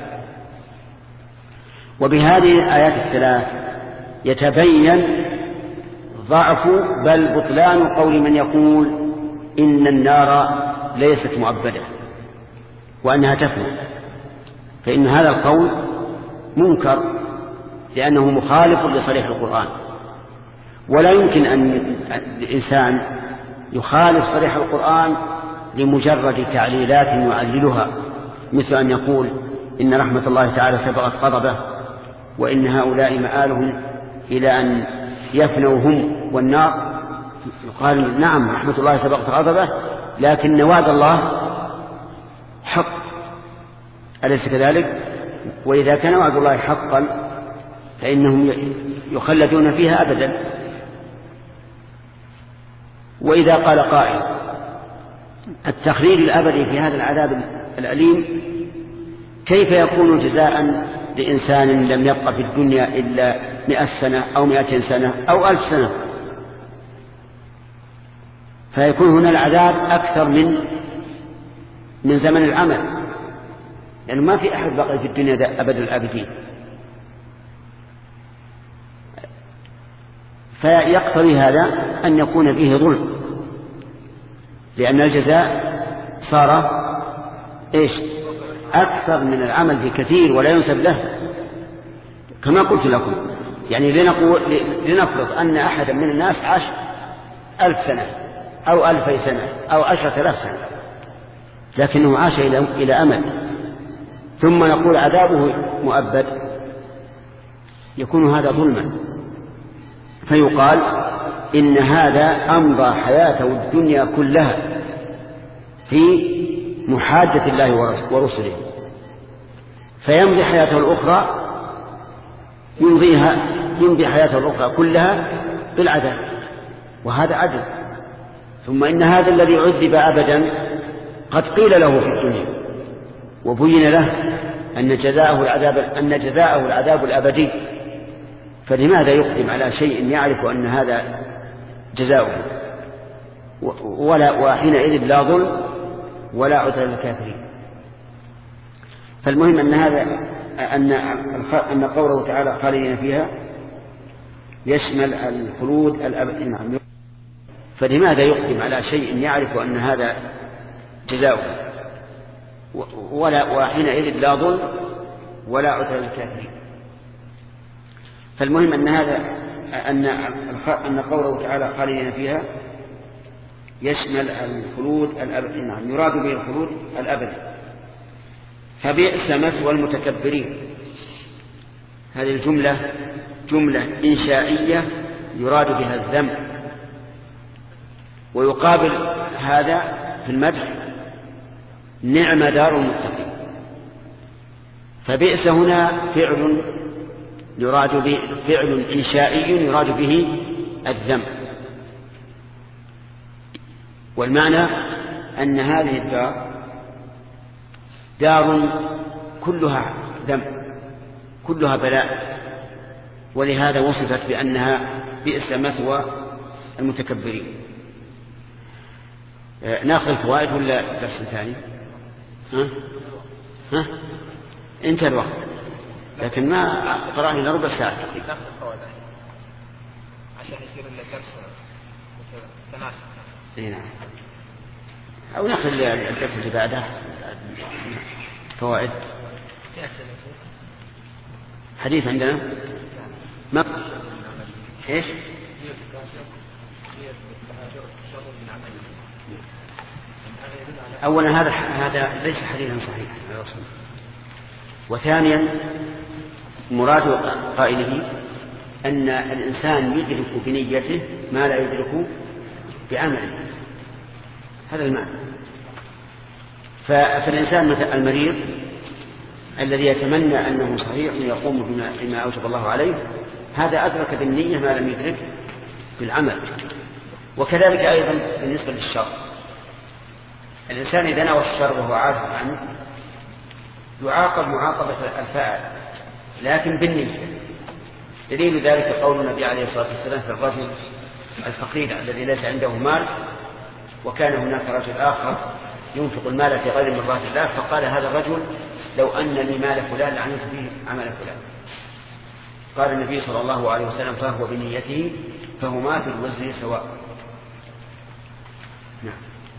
وبهذه الآيات الثلاث يتبين ضعف بل بطلان قول من يقول إن النار ليست مؤبدة وأنها تفنى، فإن هذا القول منكر لأنه مخالف لصريح القرآن. ولا يمكن أن الإنسان يخالف صريح القرآن لمجرد تعليلات يعللها، مثل أن يقول إن رحمة الله تعالى سبقت غضبه وإن هؤلاء مآلهم إلى أن يفنوا هم والنار. يقال نعم رحمة الله سبقت غضبه، لكن وعد الله حق، أليس كذلك؟ وإذا كان وعد الله حقا فإنهم يخلدون فيها أبدا. وإذا قال قائل التخليد الأبدي في هذا العذاب الأليم كيف يكون جزاء لإنسان لم يبقى في الدنيا إلا مئة سنة أو مئتين سنة أو ألف سنة؟ فيكون هنا العذاب أكثر من من زمن العمل، لأنه ما في أحد بقي في الدنيا أبد الآبدين. فيقتضي هذا أن يكون فيه ظلم، لأن الجزاء صار إيش أكثر من العمل بكثير ولا ينسب له. كما قلت لكم يعني لنقول لنفرض أن أحدا من الناس عاش ألف سنة أو ألفي سنة أو عشرة آلاف سنة، لكنه عاش إلى أمد، ثم نقول عذابه مؤبد، يكون هذا ظلما. فيقال إن هذا أمضى حياته الدنيا كلها في محاجة الله ورسله، فيمضي حياته الأخرى يمضيها يمضي حياته الأخرى كلها بالعذاب، وهذا عدل. ثم إن هذا الذي عذب أبدا قد قيل له في الدنيا وبين له أن جزاءه العذاب أن جزاءه العذاب الأبدي، فلماذا يقدم على شيء يعرف أن هذا جزاؤه؟ ولا وحينئذ لا ظلم ولا عذر للكافرين. فالمهم أن هذا أن أن قوله تعالى خالدين فيها يشمل الخلود الأبدي. نعم. فلماذا يقدم على شيء يعرف أن هذا جزاؤه؟ ولا وحينئذ لا ظلم ولا عذر للكافرين. فالمهم أن هذا أن أن قوله تعالى خالدين فيها يشمل الخلود الأبدي. نعم. يراد به الخلود الأبدي. فبئس مثوى المتكبرين. هذه الجملة جملة إنشائية يراد بها الذم، ويقابل هذا في المدح نعم دار المتقين. فبئس هنا فعل يراد به فعل إنشائي يراد به الذم، والمعنى أن هذه الدار دار كلها ذم كلها بلاء، ولهذا وصفت بأنها بئس مثوى المتكبرين. ناخذ الفوائد ولا درس ثاني؟ ها؟ ها؟ انتهى الوقت، لكن ما قرأنا إلا ربع ساعة تقريبا عشان يصير الدرس متناسب. اي نعم. أو ناخذ الدرس اللي بعده فوائد. حديث عندنا ما ايش؟ أولا هذا هذا ليس حديثا صحيحا، وثانيا مراد قائله أن الإنسان يدرك بنيته ما لا يدرك بعمله، هذا المعنى. فالإنسان المريض الذي يتمنى أنه صحيح يقوم بما, بما أوجب الله عليه، هذا أدرك بالنية ما لم يدرك بالعمل. وكذلك أيضا بالنسبة للشر، الإنسان إذا نوى الشر وهو عارف عنه يعاقب معاقبة الفاعل لكن بالنية. دليل ذلك قول النبي عليه الصلاة والسلام في الرجل الفقير الذي ليس عنده مال، وكان هناك رجل آخر ينفق المال في غير مرضاة الله، فقال هذا الرجل لو أن لي مال فلان لعملت به عمل فلان. قال النبي صلى الله عليه وسلم فهو بنيته فهما في الوزن سواء. نعم.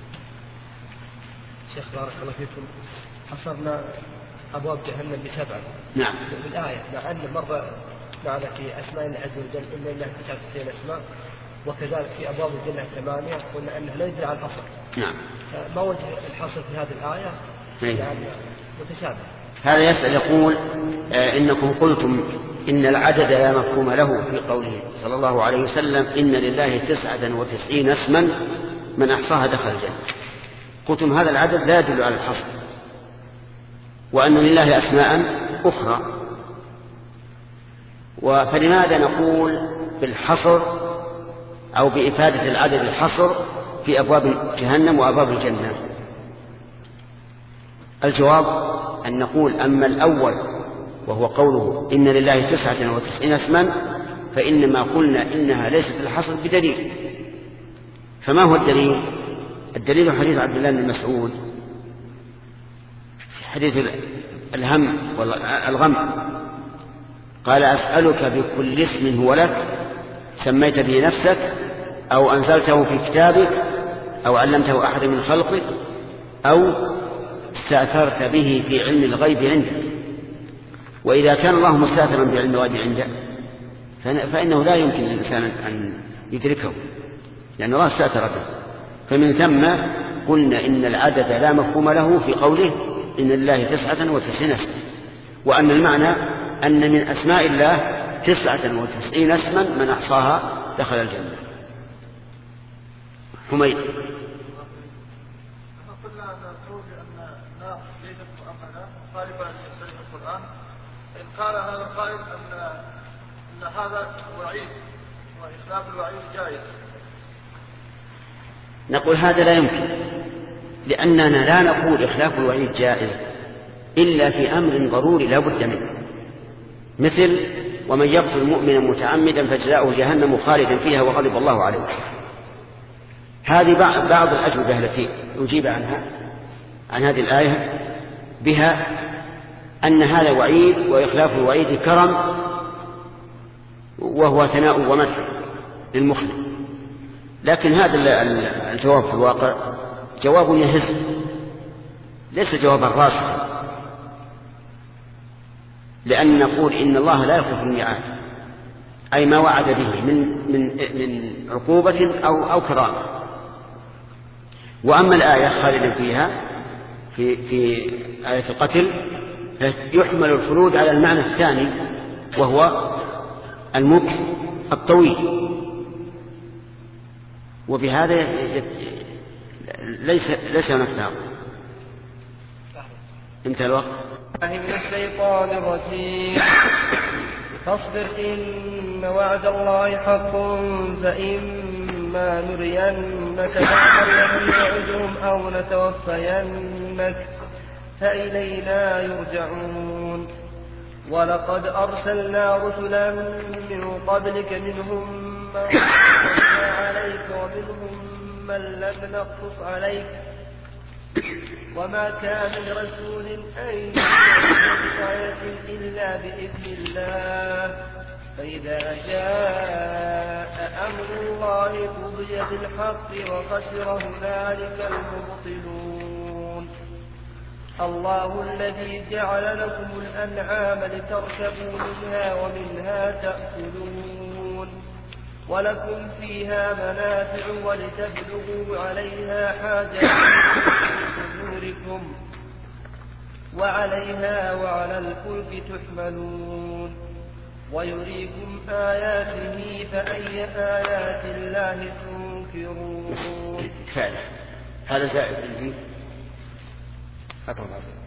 شيخ بارك الله فيكم، حصرنا أبواب جهنم بسبعة. نعم. بالآية مع أن مرة معنا في أسماء الله عز وجل إن الله تسعة وتسعين أسماء، وكذلك في أبواب الجنة ثمانية، قلنا أنه لا يدل على الحصر. نعم. ما وجه الحصر في هذه الآية؟ يعني متشابه. هذا يسأل يقول آه إنكم قلتم إن العدد لا مفهوم له في قوله صلى الله عليه وسلم إن لله تسعة وتسعين اسما من أحصاها دخل الجنة. قلتم هذا العدد لا يدل على الحصر، وأن لله أسماء أخرى، فلماذا نقول بالحصر أو بإفادة العدد الحصر في أبواب جهنم وأبواب الجنة؟ الجواب أن نقول أما الأول وهو قوله إن لله تسعة وتسعين اسما فإنما قلنا إنها ليست الحصر بدليل. فما هو الدليل؟ الدليل حديث عبد الله بن مسعود، حديث الهم والغم، قال أسألك بكل اسم هو لك سميت به نفسك أو أنزلته في كتابك أو علمته أحد من خلقك أو استأثرت به في علم الغيب عندك. وإذا كان الله مستأثرا بعلم الغيب عنده فإنه لا يمكن للإنسان أن يدركه، لأن الله استأثر به. فمن ثم قلنا إن العدد لا مفهوم له في قوله إن لله تسعة وتسعين اسما، وأن المعنى أن من أسماء الله تسعة وتسعين اسما من أحصاها دخل الجنة. حميد. قلنا نقول بأن النار ليست مؤمنة مخالفة لصريح القرآن. إن قال هذا القائل أن أن هذا وعيد وإخلاف الوعيد جائز، نقول هذا لا يمكن، لأننا لا نقول إخلاف الوعيد جائز إلا في أمر ضروري لا بد منه، مثل ومن يقتل مؤمنا متعمدا فجزاؤه جهنم خالدا فيها وغضب الله عليه. هذه بعض الأجوبة التي أجيب عنها عن هذه الآية بها أن هذا وعيد وإخلاف الوعيد كرم وهو ثناء ومدح للمخلص. لكن هذا الجواب في الواقع جواب يهز، ليس جوابا راسخا، لأن نقول إن الله لا يخلف الميعاد، أي ما وعد به من من من عقوبة أو أو كرامة. وأما الآية خالدا فيها في في آية القتل يحمل الخلود على المعنى الثاني وهو المكث الطويل، وبهذا ليس ليس هناك فرق. انتهى الوقت. من الشيطان الرجيم. فاصبر إن وعد الله حق فإما نرينك بعض الذي نعدهم أو نتوفينك فإلينا يرجعون. ولقد أرسلنا رسلا من قبلك منهم من قصصنا عليك ومنهم من لم نقصص عليك وما كان لرسول أن يأتي إلا بإذن الله فإذا جاء أمر الله قضي بالحق وخسر هنالك المبطلون. الله الذي جعل لكم الأنعام لتركبوا منها ومنها تأكلون ولكم فيها منافع ولتبلغوا عليها حاجة في صدوركم وعليها وعلى الفلك تحملون ويريكم آياته فأي آيات الله تنكرون. فعلا هذا زائد عندي أطلع.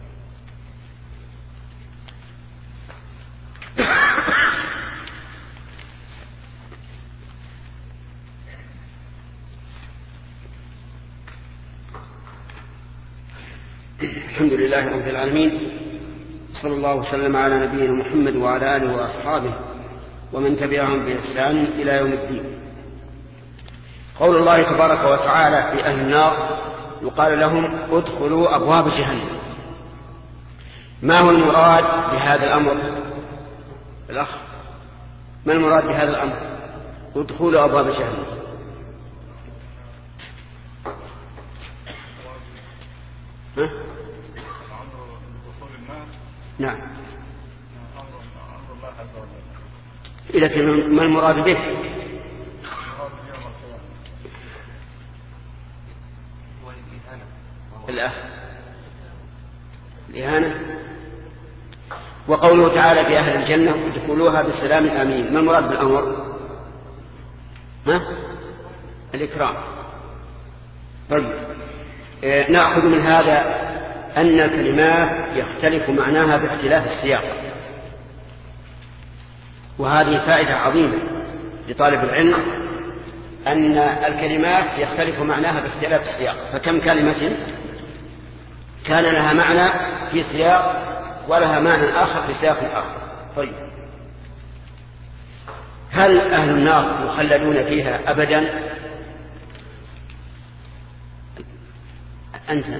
الحمد لله رب العالمين، صلى الله وسلم على نبينا محمد وعلى آله وأصحابه ومن تبعهم بإحسان إلى يوم الدين. قول الله تبارك وتعالى في أهل النار يقال لهم ادخلوا أبواب جهنم. ما هو المراد بهذا الأمر؟ الأخ، ما المراد بهذا الأمر؟ ادخلوا أبواب جهنم. ها؟ نعم. لكن ما المراد به؟ الأخ الإهانة. وقوله تعالى في أهل الجنة ادخلوها بسلام آمين، ما المراد بالأمر؟ ها؟ الإكرام. طيب، آه نأخذ من هذا أن الكلمات يختلف معناها باختلاف السياق، وهذه فائدة عظيمة لطالب العلم أن الكلمات يختلف معناها باختلاف السياق. فكم كلمة كان لها معنى في سياق ولها معنى آخر في سياق آخر. طيب، هل أهل النار يخلدون فيها أبدا؟ أنت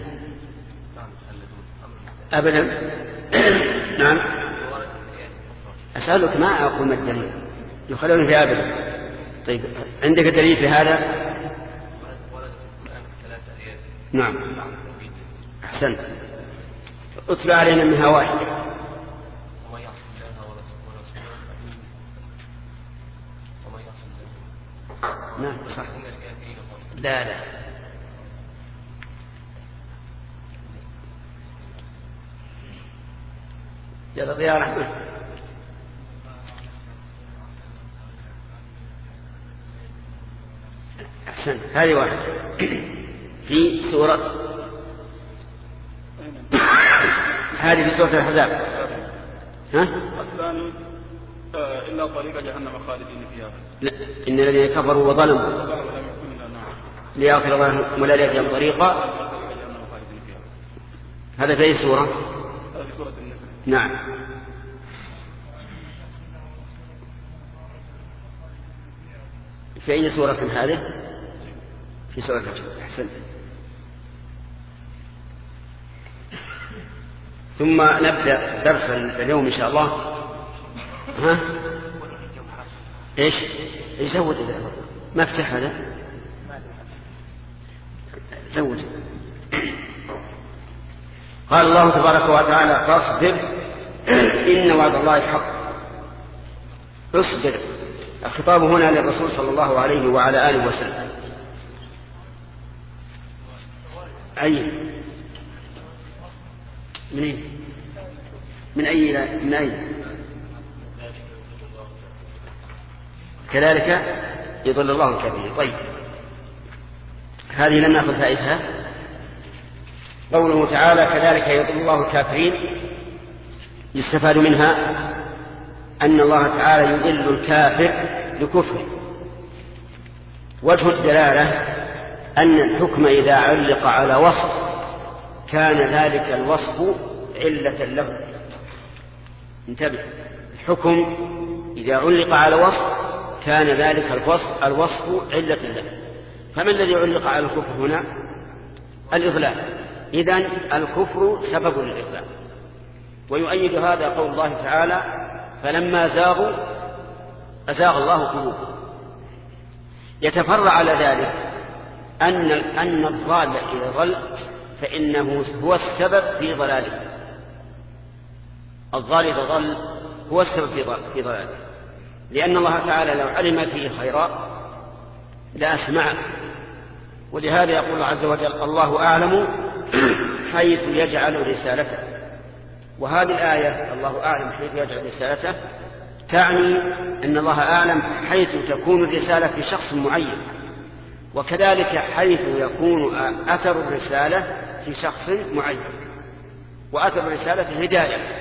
أبدا؟ نعم. أسألك ما أقول ما الدليل يخلون فيها أبدا. طيب، عندك دليل في هذا؟ نعم، أحسنت. اطلع علينا من هواي. نعم صح. لا لا يا ضياء رحمة. أحسن. هذه واحد في سورة هذه في سورة الأحزاب. ها؟ الثاني إلا طريق جهنم خالدين فيها. لا. إن الذين كفروا وظلموا ليغفر الله ولا يأتيهم طريقا. هذا في أي سورة؟ هذا في سورة النساء. نعم. في أي سورة هذه؟ في سورة الحج. أحسنت. ثم نبدأ درس اليوم إن شاء الله. ها؟ إيش؟ إيش زود إذا ما افتح هذا؟ زود. قال الله تبارك وتعالى: فاصبر إن وعد الله حق. اصبر. الخطاب هنا للرسول صلى الله عليه وعلى آله وسلم. أي من أي من أي من أي كذلك يضل الله الكافرين. طيب، هذه لم نأخذ فائدتها. قوله تعالى: كذلك يضل الله الكافرين، يستفاد منها أن الله تعالى يضل الكافر بكفره. وجه الدلالة أن الحكم إذا علق على وصف كان ذلك الوصف علة له. انتبه، الحكم إذا علق على وصف كان ذلك الوصف, الوصف علة له. فما الذي علق على الكفر هنا؟ الإضلال. إذن الكفر سبب للإضلال. ويؤيد هذا قول الله تعالى: فلما زاغوا أزاغ الله قلوبهم. يتفرع على ذلك أن أن الضال إذا ضل فإنه هو السبب في ضلاله. الضال إذا ضل هو السبب في ضلاله، لأن الله تعالى لو علم فيه خيرا لأسمعه. ولهذا يقول عز وجل: الله أعلم حيث يجعل رسالته. وهذه الآية الله أعلم حيث يجعل رسالته تعني أن الله أعلم حيث تكون الرسالة في شخص معين، وكذلك حيث يكون أثر الرسالة في شخص معين. وأثر الرسالة هداية.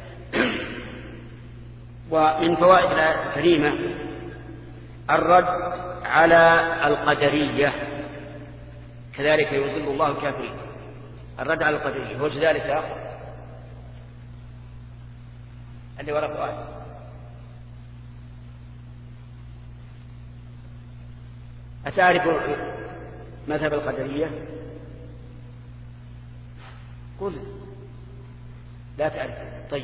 ومن فوائد الآية الكريمة الرد على القدرية. كذلك يضل الله الكافرين. الرد على القدرية وجه ذلك آخر اللي وراء الآية. أتعرف مذهب القدرية؟ قل لا تعرف. طيب،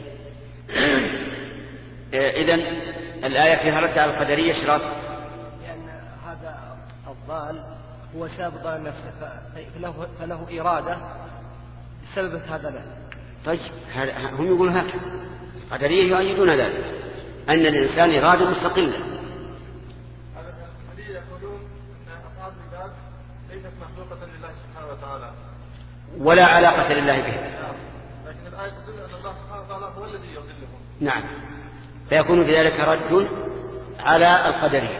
إذن الآية فيها رد على القدرية شرط، لأن هذا الضال هو سبب ضلال نفسه، فله, فله إرادة سببت هذا له. طيب، هم يقولون هكذا. القدرية يؤيدون ذلك أن الإنسان إرادة مستقلة. القدرية يقولون أن أفعال العباد ليست مخلوقة لله سبحانه وتعالى ولا علاقة لله به. لكن الآية تدل أن الله سبحانه وتعالى هو الذي يضلهم. نعم، فيكون في ذلك رد على القدرية.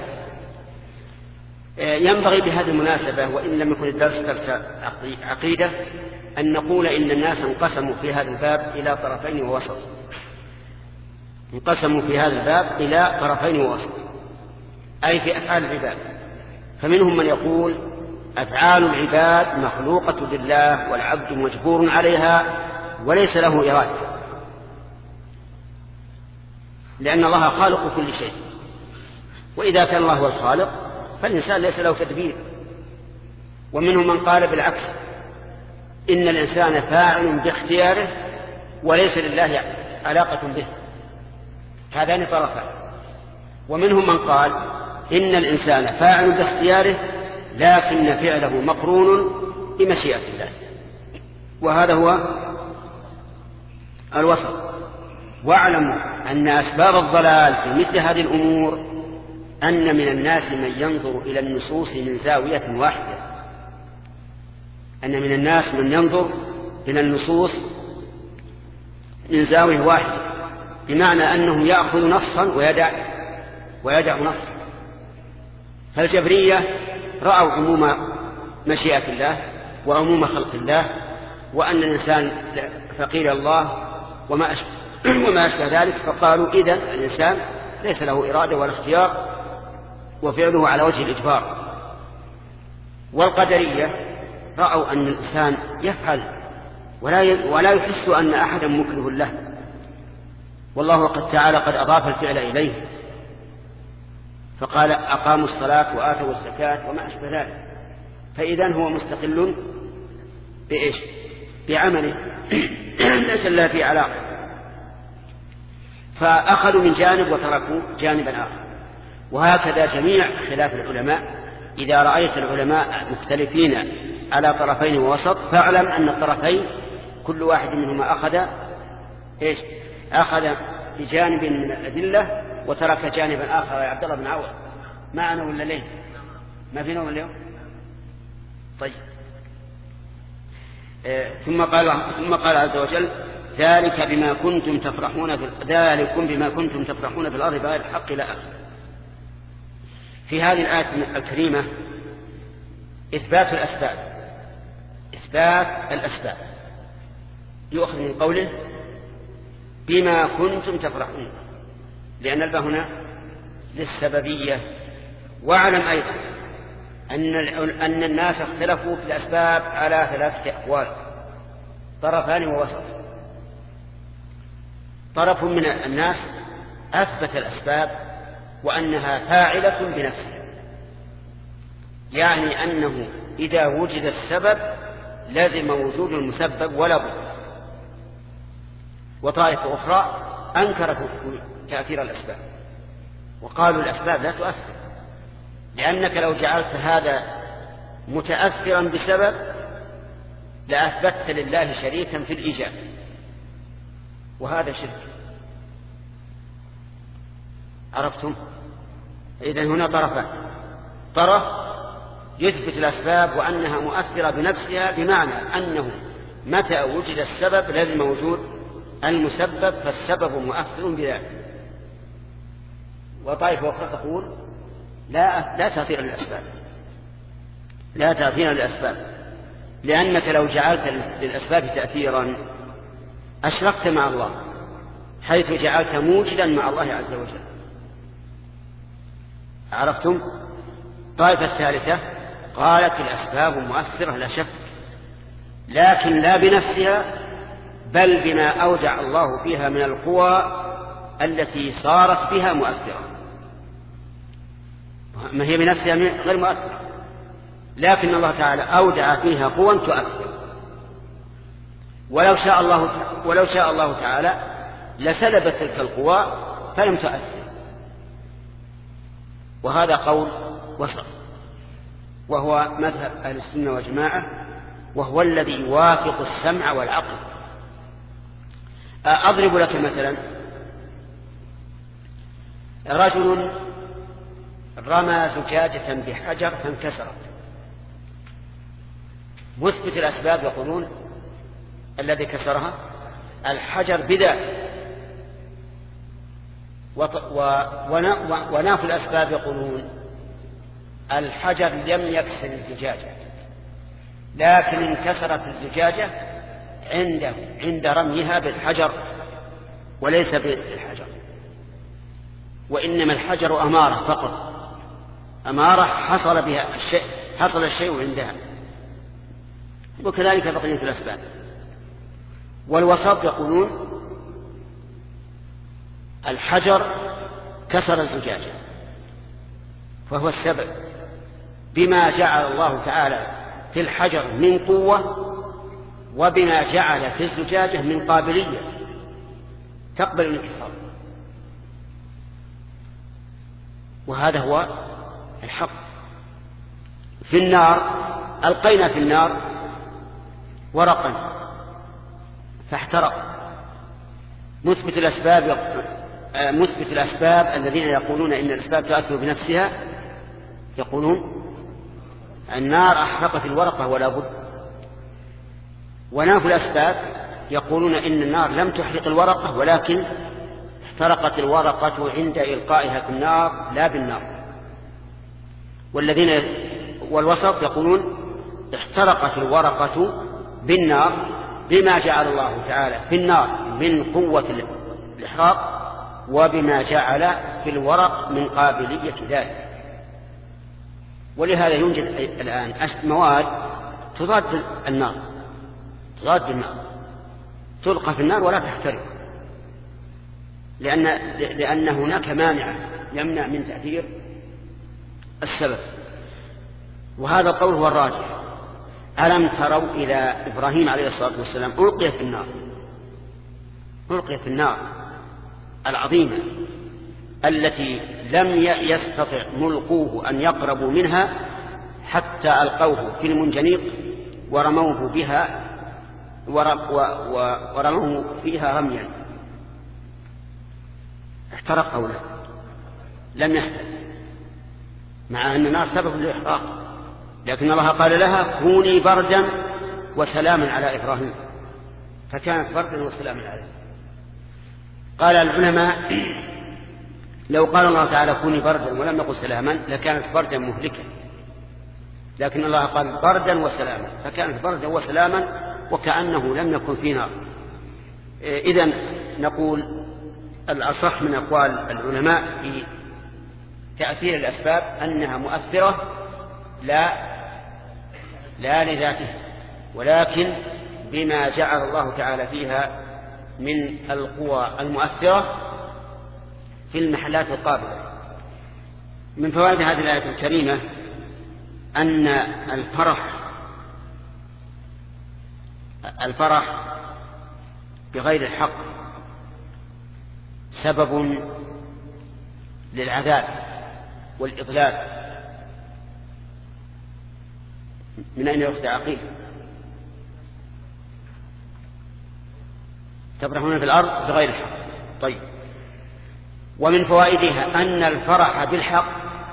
ينبغي بهذه المناسبة، وإن لم يكن الدرس درس عقيدة، أن نقول إن الناس انقسموا في هذا الباب إلى طرفين ووسط. انقسموا في هذا الباب إلى طرفين ووسط، أي في أفعال العباد. فمنهم من يقول أفعال العباد مخلوقة لله والعبد مجبور عليها وليس له إرادة، لأن الله خالق كل شيء. وإذا كان الله هو الخالق فالإنسان ليس له تدبير. ومنهم من قال بالعكس، إن الإنسان فاعل باختياره وليس لله علاقة به. هذان طرفان. ومنهم من قال إن الإنسان فاعل باختياره لكن فعله مقرون بمشيئة الله، وهذا هو الوسط. واعلموا أن أسباب الضلال في مثل هذه الأمور أن من الناس من ينظر إلى النصوص من زاوية واحدة. أن من الناس من ينظر إلى النصوص من زاوية واحدة، بمعنى أنه يأخذ نصا ويدع ويدع نصا. فالجبرية رأوا عموم مشيئة الله وعموم خلق الله، وأن الإنسان فقير الله وما أشبه, وما أشبه ذلك، فقالوا إذن الإنسان ليس له إرادة ولا اختيار وفعله على وجه الإجبار. والقدرية رأوا أن الإنسان يفعل ولا ولا يحس أن أحدا مكره له، والله قد تعالى قد أضاف الفعل إليه، فقال أقاموا الصلاة وآتوا الزكاة وما أشبه ذلك، فإذن هو مستقل بإيش؟ بعمله ليس له فيه علاقة. فأخذوا من جانب وتركوا جانبا آخر. وهكذا جميع خلاف العلماء، إذا رأيت العلماء مختلفين على طرفين ووسط فاعلم أن الطرفين كل واحد منهما أخذ إيش؟ أخذ بجانب من الأدلة وترك جانبا آخر. يا عبد الله بن عوض معنا ولا ليه؟ ما في نوم اليوم؟ طيب. آه ثم قال ثم قال عز وجل ذلك بما كنتم تفرحون في ذلكم بما كنتم تفرحون في الأرض بغير الحق إلى آخره. في هذه الآية الكريمة إثبات الأسباب، إثبات الأسباب يؤخذ من قوله بما كنتم تفرحون، لأن الباء هنا للسببية. واعلم أيضا أن أن الناس اختلفوا في الأسباب على ثلاثة أقوال، طرفان ووسط. طرف من الناس أثبت الأسباب وأنها فاعلة بنفسها، يعني أنه إذا وجد السبب لازم وجود المسبب ولا بد. وطائفة أخرى أنكرت تأثير الأسباب وقالوا الأسباب لا تؤثر، لأنك لو جعلت هذا متأثرا بسبب لأثبتت لله شريكا في الإيجاب، وهذا شرك. عرفتم؟ إذن هنا طرفان: طرف يثبت الأسباب وأنها مؤثرة بنفسها، بمعنى أنه متى وجد السبب لازم وجود المسبب، فالسبب مؤثر بذلك. وطائفة أخرى تقول لا لا تأثير للأسباب، لا تأثير للأسباب، لأنك لو جعلت للأسباب تأثيرا أشركت مع الله، حيث جعلت موجدا مع الله عز وجل. عرفتم؟ طائفة الثالثة قالت الأسباب مؤثرة لا شك، لكن لا بنفسها، بل بما أودع الله فيها من القوى التي صارت بها مؤثرة. ما هي بنفسها غير مؤثرة، لكن الله تعالى أودع فيها قوى تؤثر. ولو شاء الله ولو شاء الله تعالى لسلبت تلك القوى فلم تؤثر. وهذا قول وسط، وهو مذهب أهل السنة والجماعة، وهو الذي يوافق السمع والعقل. أضرب لك مثلا: رجل رمى زجاجة بحجر فانكسرت. مثبت الأسباب يقولون الذي كسرها الحجر بذاته، ونافوا الأسباب يقولون الحجر لم يكسر الزجاجة، لكن انكسرت الزجاجة عنده عند رميها بالحجر وليس بالحجر، وإنما الحجر أمارة فقط، أمارة حصل بها الشيء، حصل الشيء عندها. وكذلك بقية الأسباب. والوسط يقولون الحجر كسر الزجاجة فهو السبب، بما جعل الله تعالى في الحجر من قوة، وبما جعل في الزجاجة من قابلية تقبل الانكسار. وهذا هو الحق. في النار ألقينا في النار ورقا فاحترق. مثبت الأسباب مثبت الأسباب الذين يقولون إن الأسباب تؤثر بنفسها يقولون النار أحرقت الورقة ولا بد. ونافوا الأسباب يقولون إن النار لم تحرق الورقة، ولكن احترقت الورقة عند إلقائها في النار لا بالنار. والذين والوسط يقولون احترقت الورقة بالنار بما جعل الله تعالى في النار من قوة الإحراق وبما جعل في الورق من قابلية ذلك. ولهذا يوجد الآن مواد تضاد النار تضاد النار تلقى في النار ولا تحترق، لأن, لأن هناك مانع يمنع من تأثير السبب. وهذا القول هو الراجح. ألم تروا إلى إبراهيم عليه الصلاة والسلام ألقي في النار ألقي في النار العظيمة التي لم يستطع ملقوه أن يقربوا منها حتى ألقوه في المنجنيق ورموه بها ورموه فيها رميا. احترق أو لا؟ لم يحترق، مع أن النار سبب للإحراق، لكن الله قال لها كوني بردا وسلاما على إبراهيم، فكانت بردا وسلاما عليه. قال العلماء لو قال الله تعالى كوني بردا ولم يقل سلاما لكانت بردا مهلكة، لكن الله قال بردا وسلاما فكانت بردا وسلاما وكأنه لم يكن في نار. إذن نقول الأصح من أقوال العلماء في تأثير الأسباب أنها مؤثرة لا لا لذاتها، ولكن بما جعل الله تعالى فيها من القوى المؤثرة في المحلات القابلة. من فوائد هذه الآية الكريمة أن الفرح الفرح بغير الحق سبب للعذاب والإضلال. من أين يأخذ عقيل؟ تفرحون في الأرض بغير الحق. طيب، ومن فوائدها أن الفرح بالحق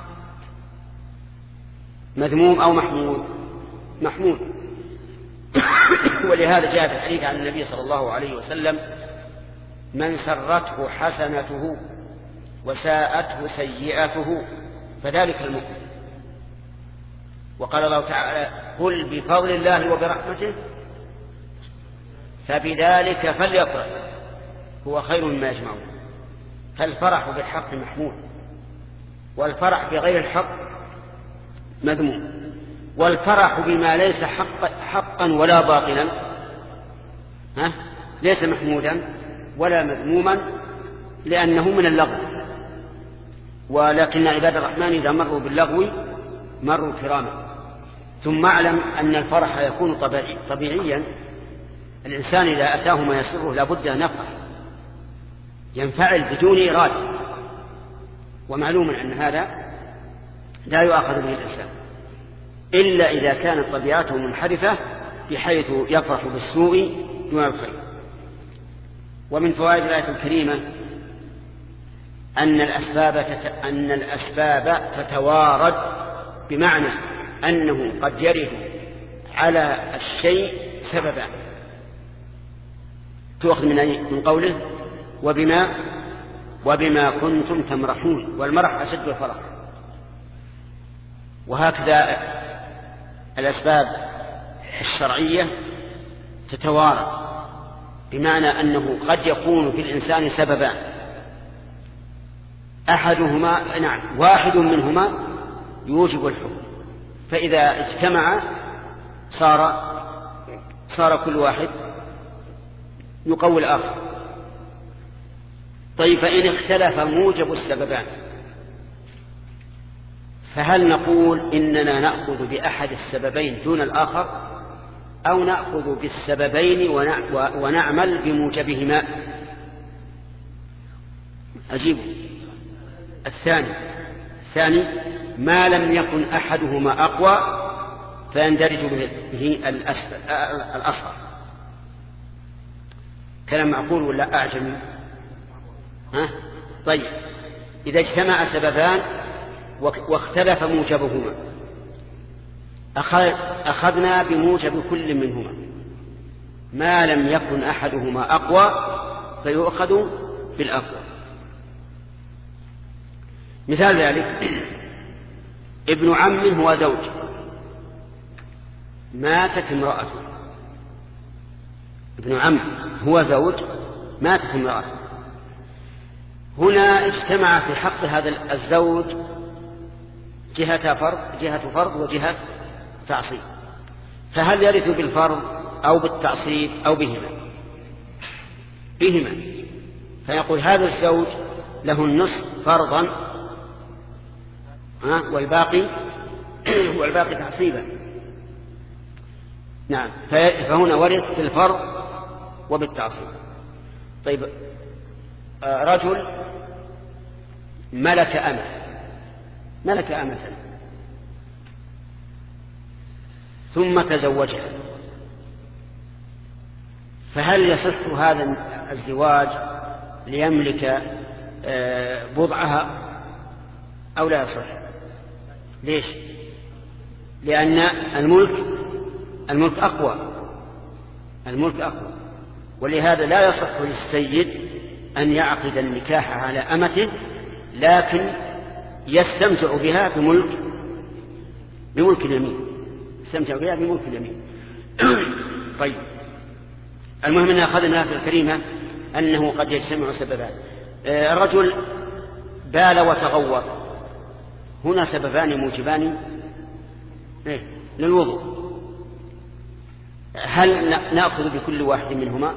مذموم أو محمود؟ محمود. ولهذا جاء في الحديث عن النبي صلى الله عليه وسلم من سرته حسنته وساءته سيئته فذلك المؤمن. وقال الله تعالى قل بفضل الله وبرحمته فبذلك فليفرح هو خير مما يجمعون. فالفرح بالحق محمود، والفرح بغير الحق مذموم. والفرح بما ليس حق حقا ولا باطلا ها ليس محمودا ولا مذموما لأنه من اللغو. ولكن عباد الرحمن إذا مروا باللغو مروا كراما. ثم اعلم أن الفرح يكون طبيعي طبيعيا. الإنسان إذا أتاه ما يسره لابد أن يفرح، ينفعل بدون إرادة، ومعلوم أن هذا لا يؤاخذ به الإنسان إلا إذا كانت طبيعته منحرفة بحيث يفرح بالسوء دون الخير. ومن فوائد الآية الكريمة أن الأسباب تت... أن الأسباب تتوارد، بمعنى أنه قد يرد على الشيء سببا. تؤخذ من من قوله وبما وبما كنتم تمرحون، والمرح أشد الفرح. وهكذا الأسباب الشرعية تتوارد، بمعنى أنه قد يكون في الإنسان سببان، أحدهما نعم واحد منهما يوجب الحكم، فإذا اجتمع صار صار كل واحد يقوي الآخر. طيب، فإن اختلف موجب السببان فهل نقول إننا نأخذ بأحد السببين دون الآخر، أو نأخذ بالسببين ونعمل بموجبهما؟ أجيب الثاني الثاني ما لم يكن أحدهما أقوى فيندرج به الأصغر. كلام معقول ولا أعجمي؟ ها؟ طيب، إذا اجتمع سببان واختلف موجبهما أخذنا بموجب كل منهما، ما لم يكن أحدهما أقوى فيؤخذ بالأقوى. مثال ذلك ابن عم هو زوج ماتت امرأة، ابن عم هو زوج، ماتت امرأة، هنا اجتمع في حق هذا الزوج جهة فرض جهة فرض وجهة تعصيب، فهل يرث بالفرض أو بالتعصيب أو بهما؟ بهما. فيقول هذا الزوج له النصف فرضا والباقي والباقي تعصيبا. نعم، فهنا ورث بالفرض وبالتعصيب. طيب، رجل ملك أمة ملك أمة ثم تزوجها، فهل يصح هذا الزواج ليملك بضعها أو لا يصح؟ ليش؟ لأن الملك الملك أقوى الملك أقوى ولهذا لا يصح للسيد أن يعقد النكاح على أمته، لكن يستمتع بها بملك بملك اليمين يستمتع بها بملك اليمين. طيب، المهم أن أخذنا في الكريمة أنه قد يجتمع سببان. الرجل بال وتغوط، هنا سببان موجبان للوضوء، هل نأخذ بكل واحد منهما؟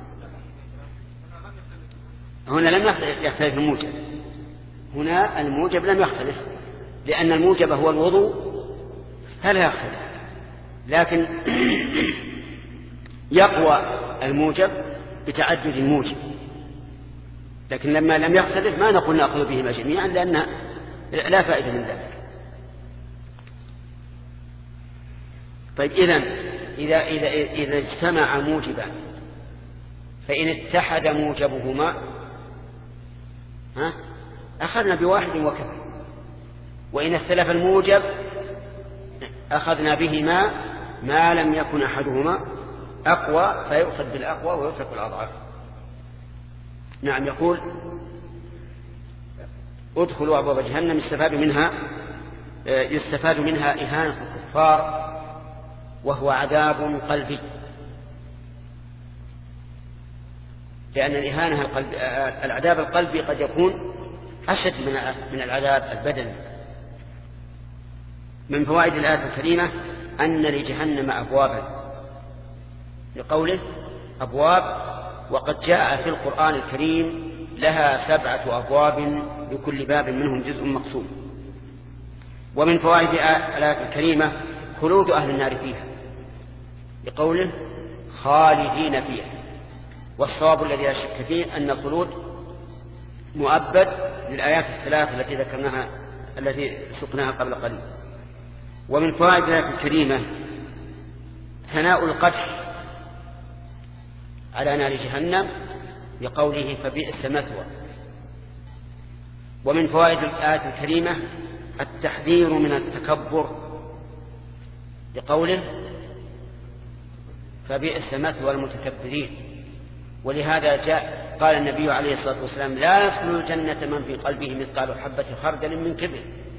هنا لم يختلف الموجب، هنا الموجب لم يختلف، لأن الموجب هو الوضوء فلا يختلف، لكن يقوى الموجب بتعدد الموجب، لكن لما لم يختلف ما نقول نأخذ بهما جميعا، لأن لا فائدة من ذلك. طيب، إذن إذا, إذا, إذا اجتمع موجبان فإن اتحد موجبهما ها أخذنا بواحد وكفى، وإن اختلف الموجب أخذنا بهما ما لم يكن أحدهما أقوى فيؤخذ بالأقوى ويترك الأضعف. نعم، يقول ادخلوا أبواب جهنم يستفاد منها يستفاد منها إهانة الكفار وهو عذاب قلبي، لأن الإهانة القلب العذاب القلبي قد يكون أشد من من العذاب البدني. من فوائد الآية الكريمة أن لجهنم أبوابا، لقوله أبواب، وقد جاء في القرآن الكريم لها سبعة أبواب لكل باب منهم جزء مقسوم. ومن فوائد الآية الكريمة خلود أهل النار فيها، لقوله خالدين فيها، والصواب الذي لا شك فيه أن الخلود مؤبد للآيات الثلاث التي ذكرناها التي سقناها قبل قليل. ومن فوائد الآية الكريمة ثناء القدح على نار جهنم بقوله فبئس مثوى. ومن فوائد الآية الكريمة التحذير من التكبر بقوله فبئس مثوى المتكبرين. ولهذا جاء قال النبي عليه الصلاة والسلام لا يدخل الجنة من في قلبه مثقال حبة خردل من كبر.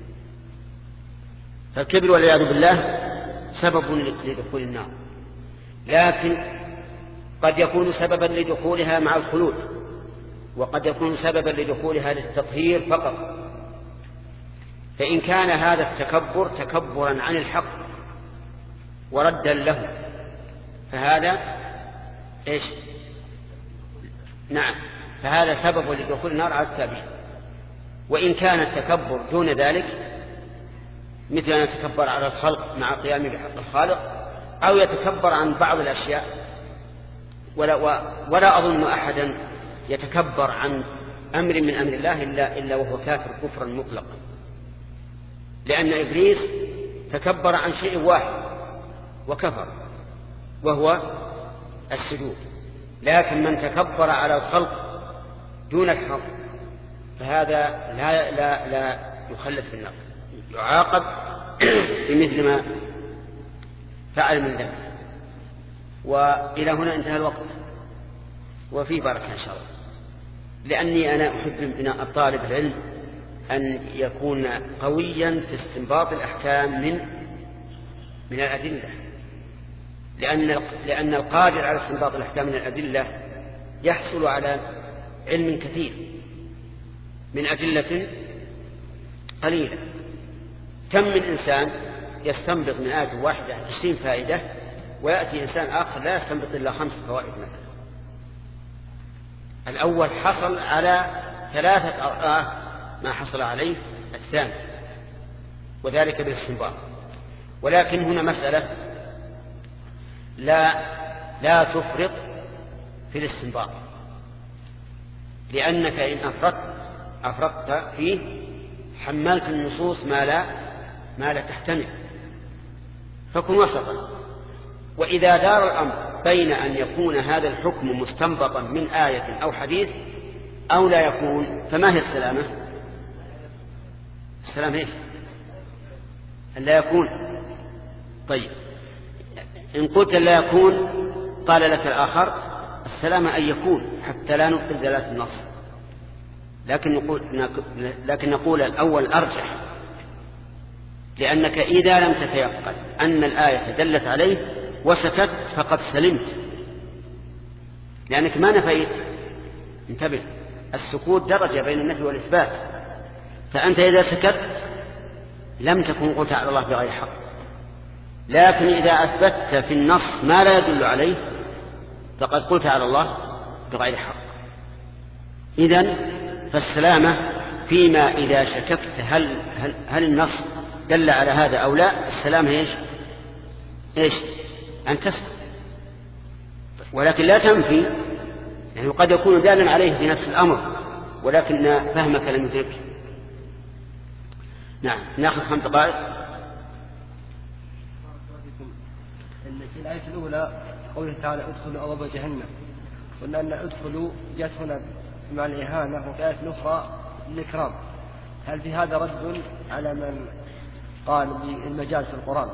فالكبر والعياذ بالله سبب لدخول النار، لكن قد يكون سببا لدخولها مع الخلود، وقد يكون سببا لدخولها للتطهير فقط. فإن كان هذا التكبر تكبرا عن الحق وردا له فهذا إيش؟ نعم، فهذا سبب لدخول النار على التابعين. وإن كان التكبر دون ذلك مثل أن يتكبر على الخلق مع قيامه بحق الخالق، أو يتكبر عن بعض الأشياء، ولا, ولا أظن أحدا يتكبر عن أمر من أمر الله إلا, إلا وهو كافر كفرا مطلقا، لأن إبليس تكبر عن شيء واحد وكفر وهو السجود. لكن من تكبر على الخلق دون الحق فهذا لا, لا, لا يخلد في النار، يعاقب بمثل ما فعل من ذنب. وإلى هنا انتهى الوقت وفي بركة إن شاء الله، لأني أنا أحب من الطالب العلم أن يكون قويا في استنباط الأحكام من من الأدلة، لأن لأن القادر على استنباط الأحكام من الأدلة يحصل على علم كثير من أدلة قليلة. كم من إنسان يستنبط من آية واحدة عشرين فائدة، ويأتي إنسان آخر لا يستنبط إلا خمس فوائد مثلا. الأول حصل على ثلاثة أضعاف ما حصل عليه الثاني، وذلك بالاستنباط. ولكن هنا مسألة لا لا تفرط في الاستنباط، لأنك إن أفرطت أفرطت فيه حملت النصوص ما لا ما لا تحتمل، فكن وسطا. وإذا دار الأمر بين أن يكون هذا الحكم مستنبطا من آية أو حديث أو لا يكون، فما هي السلامة؟ السلامة إيش؟ أن لا يكون. طيب إن قلت لا يكون قال لك الآخر السلامة أن يكون حتى لا نبطل دلالة النص، لكن نقول, لكن نقول الأول أرجح، لأنك إذا لم تتيقن أن الآية دلت عليه وسكت فقد سلمت، لأنك ما نفيت. انتبه، السكوت درجة بين النفي والإثبات، فأنت إذا سكت لم تكن قلت على الله بغير حق، لكن إذا أثبتت في النص ما لا يدل عليه فقد قلت على الله بغير حق. إذن فالسلامة فيما إذا شككت هل, هل, هل النص دل على هذا أو لا، السلامة إيش؟ إيش؟ أن تسكت، ولكن لا تنفي، يعني قد يكون دالا عليه في نفس الأمر ولكن فهمك لم يدرك. نعم، نأخذ خمس دقائق. في الآية الأولى قوله تعالى ادخلوا أبواب جهنم، قلنا أن ادخلوا جاءت هنا مع الإهانة، وفي آية أخرى الإكرام. هل في هذا رد على من قال بالمجاز في القرآن؟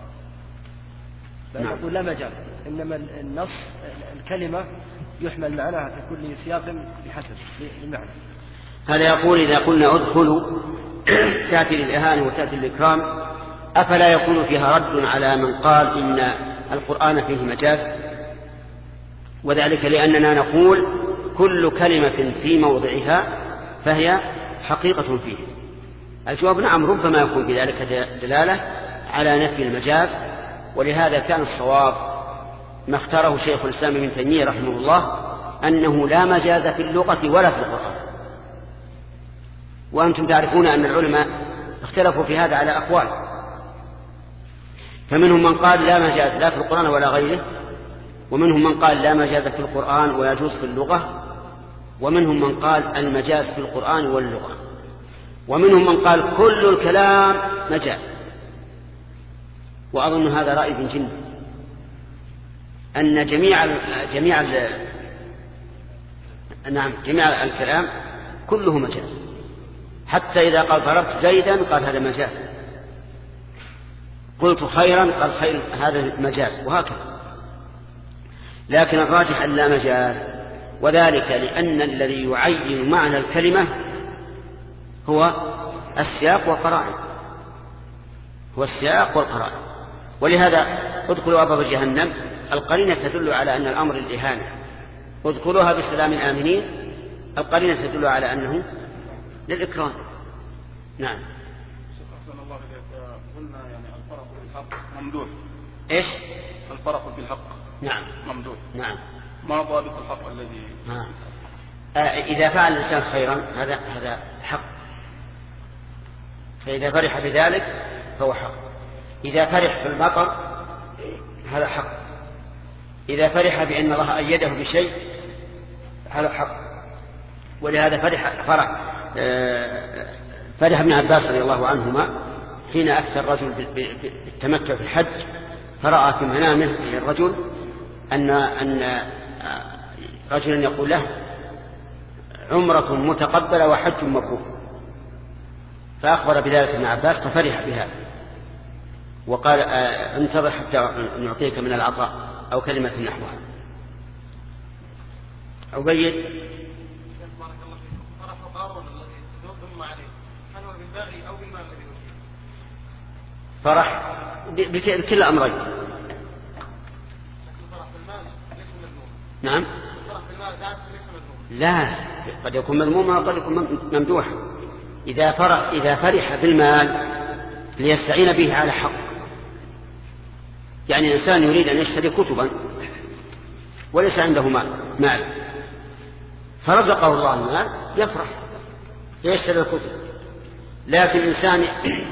بل نقول لا مجاز، إنما النص الكلمة يحمل معناها في كل سياق بحسب المعنى. هذا يقول إذا قلنا ادخلوا تأتي للإهانة وتأتي للإكرام، أفلا يكون فيها رد على من قال إن القرآن فيه مجاز؟ وذلك لأننا نقول كل كلمة في موضعها فهي حقيقة فيه. الجواب نعم، ربما يكون في ذلك دلالة على نفي المجاز، ولهذا كان الصواب ما اختاره شيخ الإسلام ابن تيمية رحمه الله أنه لا مجاز في اللغة ولا في القرآن. وأنتم تعرفون أن العلماء اختلفوا في هذا على أقوال، فمنهم من قال لا مجاز لا في القرآن ولا غيره، ومنهم من قال لا مجاز في القرآن ويجوز في اللغة، ومنهم من قال المجاز في القرآن واللغة، ومنهم من قال كل الكلام مجاز. وأظن هذا رأي ابن جند، أن جميع جميع نعم جميع الكلام كله مجاز، حتى إذا قال ضربت زيدا قال هذا مجاز، قلت خيرا قال خير هذا مجاز، وهكذا. لكن الراجح أن لا مجاز، وذلك لأن الذي يعين معنى الكلمة هو السياق والقرائن، هو السياق والقرائن. ولهذا ادخلوا أبواب جهنم، القرينة تدل على أن الأمر الإهانة، ادخلوها بسلام آمنين، القرينة تدل على أنه للإكرام. نعم. أحسن الله إليك. قلنا يعني الفرق بالحق ممدوح. إيش؟ الفرق بالحق. نعم. ممدوح. نعم. ما ضابط الحق الذي؟ نعم. آه إذا فعل الإنسان خيرا هذا هذا حق، فإذا فرح بذلك فهو حق. إذا فرح في المطر هذا حق. إذا فرح بأن الله أيده بشيء هذا حق. ولهذا فرح فرح آه فرح ابن عباس رضي الله عنهما حين أفتى الرجل بالتمتع في الحج، فرأى في منامه الرجل أن أن رجلا يقول له عمرة متقبلة وحج مبرور، فأخبر بذلك ابن عباس ففرح بهذا وقال آه انتظر حتى نعطيك من العطاء أو كلمة نحوها. عبيد فرح بكل أمرين، نعم لا، قد يكون مذموما وقد يكون ممدوحا. إذا فرح, إذا فرح بالمال ليستعين به على حق، يعني إنسان يريد أن يشتري كتبا وليس عنده مال, مال فرزقه الله المال يفرح يشتري الكتب. لكن إنسان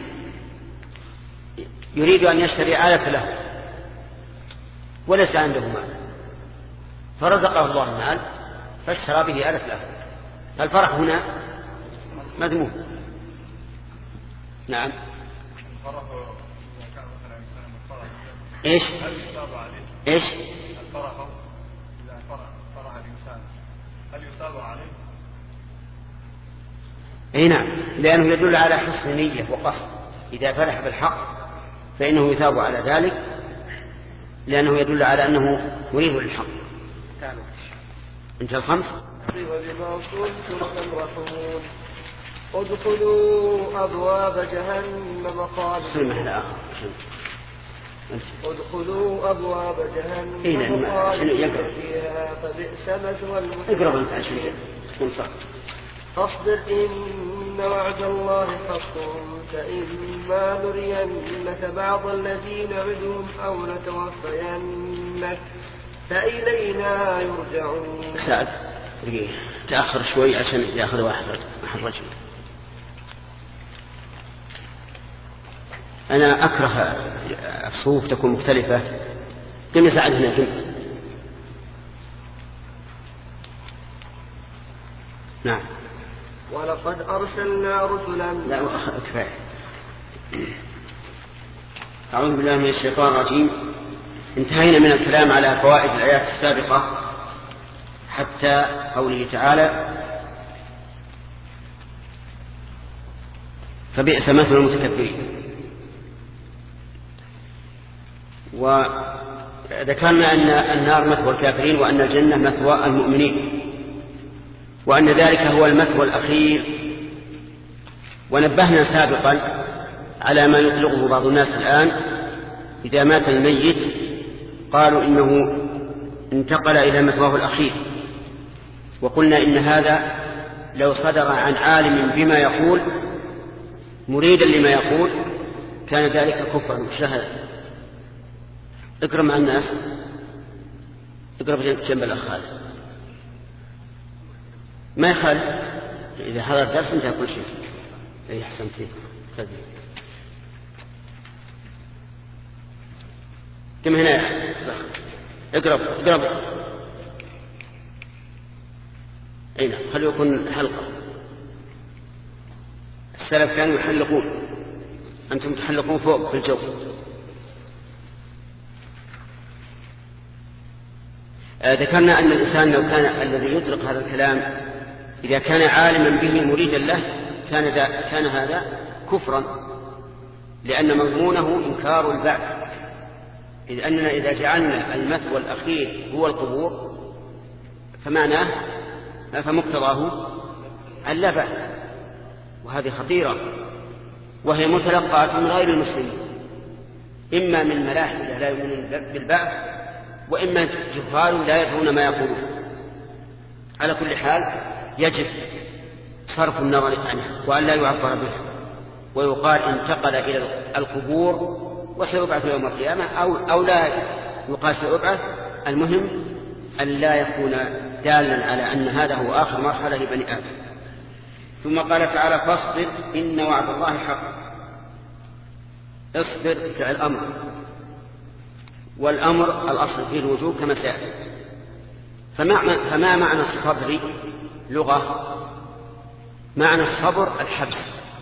يريد أن يشتري آلة له وليس عنده مال فرزقه الله المال فاشترى به آلة له، فالفرح هنا مذموم. نعم. ايش ايش الفرح اذا فرح الانسان هل يثاب عليه؟ اي نعم، لانه يدل على حسن نية وقصد. اذا فرح بالحق فانه يثاب على ذلك، لانه يدل على انه يريد الحق. انت الخمس. وبما كنتم تمرحون ادخلوا ابواب جهنم خالدين ادخلوا أبواب جهنم خالدين فيها فبئس مثوى المتكبرين. فاصبر إن وعد الله حق فإما نرينك بعض الذين نعدهم أو نتوفينك فإلينا يرجعون. سعد تأخر شوي عشان يأخذ واحد رجل. أنا أكره الصفوف تكون مختلفة. كم سعد هنا كم؟ نعم. ولقد أرسلنا رسلا. لا كفاية. أعوذ بالله من الشيطان الرجيم. انتهينا من الكلام على فوائد الآيات السابقة حتى قوله تعالى فبئس مثل المتكبرين. وذكرنا أن النار مثوى الكافرين وأن الجنة مثوى المؤمنين، وأن ذلك هو المثوى الأخير. ونبهنا سابقا على ما يطلقه بعض الناس الآن إذا مات الميت قالوا إنه انتقل إلى مثواه الأخير، وقلنا إن هذا لو صدر عن عالم بما يقول مريدا لما يقول كان ذلك كفرا شهادة. اقرأ مع الناس، اقرأ جنب الأخ هذا ما يخالف. إذا حضر الدرس انتهى كل شيء. أي أحسن فيه خذ كم هنا اقرأ اقرأ أين خلوا يكون حلقة. السلف كانوا يحلقون، أنتم تحلقون فوق في الجو. ذكرنا أن الإنسان لو كان الذي يطلق هذا الكلام إذا كان عالما به مريدا له كان, كان هذا كفرا، لأن مضمونه إنكار البعث. إذ أننا إذا جعلنا المثوى الأخير هو القبور فمعناه فمقتضاه اللا بعث، وهذه خطيرة، وهي متلقاة من غير المسلمين، إما من ملاحدة لا يؤمنون بالبعث، وإما جهال لا يدرون ما يقولون. على كل حال يجب صرف النظر عنه وأن لا يعبر به، ويقال انتقل إلى القبور وسيبعث يوم القيامة أو, أو لا يقال سيبعث. المهم أن لا يكون دالا على أن هذا هو آخر مرحلة لبني آدم. ثم قال تعالى فاصبر إن وعد الله حق. اصبر فعل أمر، والأمر الأصل فيه الوجوب كما سيأتي. فما, فما معنى الصبر لغة؟ معنى الصبر الحبس،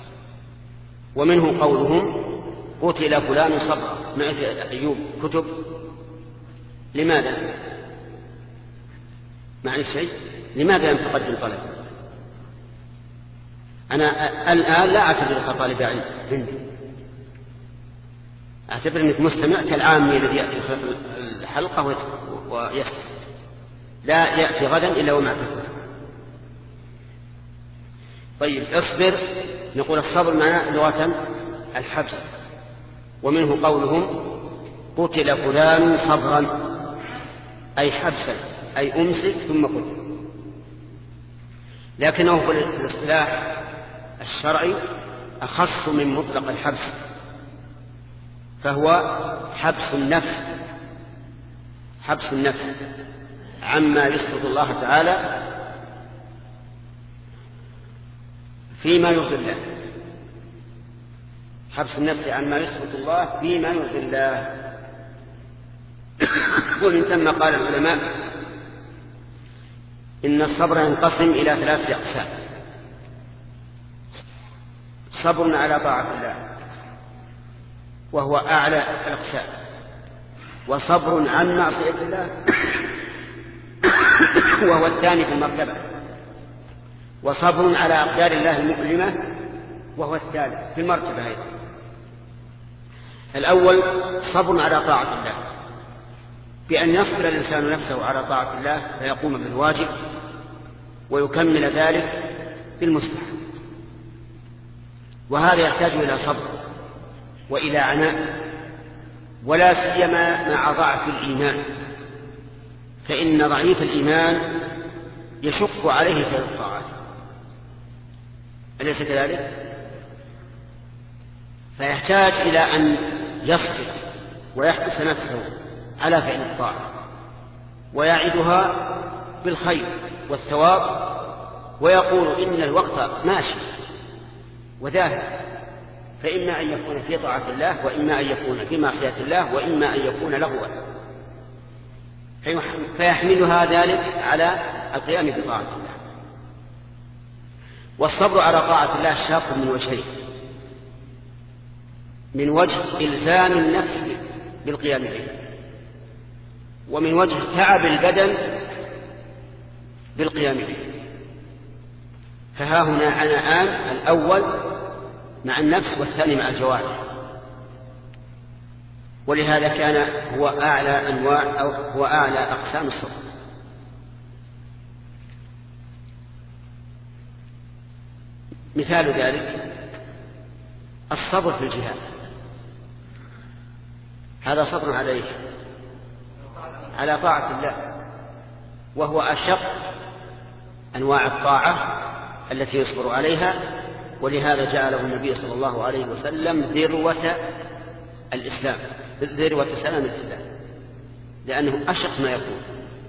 ومنه قولهم قتل فلان صبرا. معك أيوب كتب لماذا؟ معنى شيء لماذا لم تقدم طلب؟ أنا الآن لا أعتبرك طالب علم عندي، أعتبر أنك مستمع كالعامي الذي يأتي الحلقة ويسمع، لا يأتي غدا إلا ومعك الكتب. طيب اصبر، نقول الصبر معناه لغة الحبس، ومنه قولهم قتل فلان صبرا أي حبسا أي أمسك ثم قتل، لكنه في الاصطلاح الشرعي أخص من مطلق الحبس، فهو حبس النفس حبس النفس عما يسقط الله تعالى فيما يرضي الله، حبس النفس عما يسقط الله فيما يرضي الله. ومن ثم قال العلماء إن الصبر ينقسم إلى ثلاثة أقسام: صبر على طاعة الله وهو أعلى الأقسام، وصبر عن معصية الله وهو الثاني في المرتبة، وصبر على أقدار الله المؤلمة وهو الثالث في المرتبة أيضا. الأول صبر على طاعة الله، بأن يصبر الإنسان نفسه على طاعة الله فيقوم بالواجب ويكمل ذلك بالمستحب، وهذا يحتاج إلى صبر وإلى عناء، ولا سيما مع ضعف الإيمان، فإن ضعيف الإيمان يشق عليه فعل الطاعات، أليس كذلك؟ فيحتاج إلى أن يصبر ويحبس نفسه على فعل الطاعة ويعدها بالخير والثواب، ويقول إن الوقت ماشي وذاهب، فإما أن يكون في طاعة الله وإما أن يكون في معصية الله وإما أن يكون لغوا، فيحملها ذلك على القيام بطاعة الله. والصبر على طاعة الله شاق من وجهين: من وجه إلزام النفس بالقيام به، ومن وجه تعب البدن بالقيام به. فها هنا عناءان: الأول مع النفس والثاني مع الجوارح، ولهذا كان هو أعلى أنواع أو هو أعلى أقسام الصبر. مثال ذلك الصبر في الجهاد، هذا صبر عليه على طاعة الله، وهو أشق أنواع الطاعة التي يصبر عليها، ولهذا جعله النبي صلى الله عليه وسلم ذروة الإسلام، ذروة سلام الإسلام، لأنه أشق ما يكون.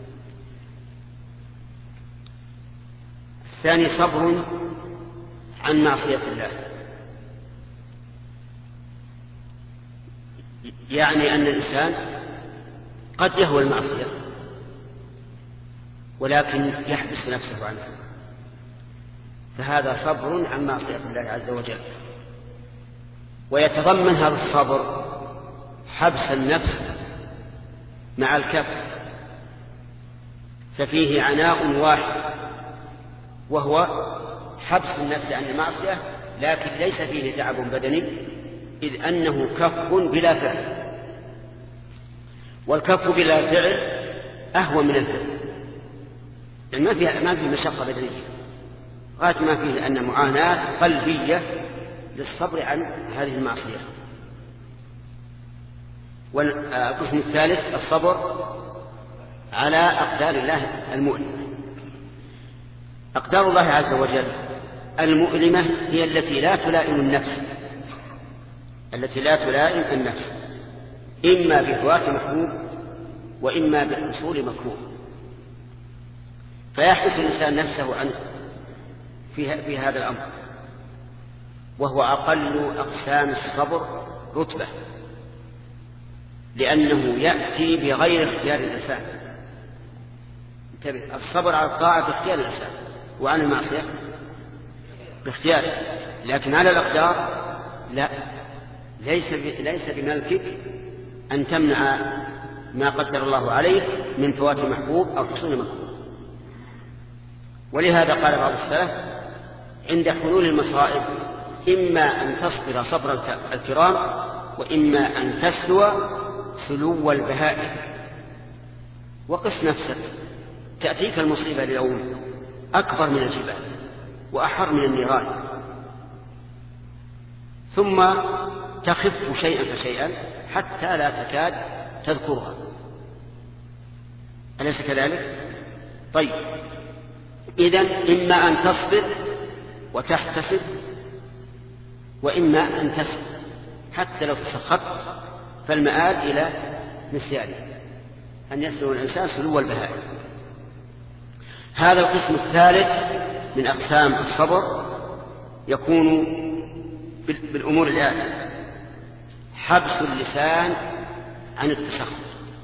الثاني صبر عن معصية الله، يعني أن الإنسان قد يهوى المعصية ولكن يحبس نفسه عنها، فهذا صبر عن معصية الله عز وجل. ويتضمن هذا الصبر حبس النفس مع الكف، ففيه عناء واحد وهو حبس النفس عن المعصية، لكن ليس فيه تعب بدني، إذ أنه كف بلا فعل، والكف بلا فعل أهون من الفعل، يعني ما فيه ما فيه مشقة بدنية، غاية ما فيه أن معاناة قلبية للصبر عن هذه المعصية. والقسم الثالث الصبر على أقدار الله المؤلمة. أقدار الله عز وجل المؤلمة هي التي لا تلائم النفس، التي لا تلائم النفس، إما بفوات محبوب وإما بحصول مكروه، فيحبس الإنسان نفسه عنه في هذا الأمر، وهو أقل أقسام الصبر رتبة، لأنه يأتي بغير اختيار الإنسان. انتبه، الصبر على الطاعة باختيار الإنسان، وعن المعصية باختياره، لكن على الأقدار لا، ليس ليس بملكك أن تمنع ما قدر الله عليك من فوات محبوب أو حصول مكروه. ولهذا قال بعض السلف عند حلول المصائب: إما أن تصبر صبر الكرام وإما أن تسلو سلو البهائم. وقس نفسك، تأتيك المصيبة اليوم أكبر من الجبال وأحر من النيران، ثم تخف شيئا فشيئا حتى لا تكاد تذكرها، أليس كذلك؟ طيب، إذن إما أن تصبر وتحتسب، وإما أن تسبر حتى لو تسخطت، فالمآل إلى نسيانه، أن يسلو الإنسان سلو البهائم. هذا القسم الثالث من أقسام الصبر يكون بالأمور الآتية: حبس اللسان عن التسخط،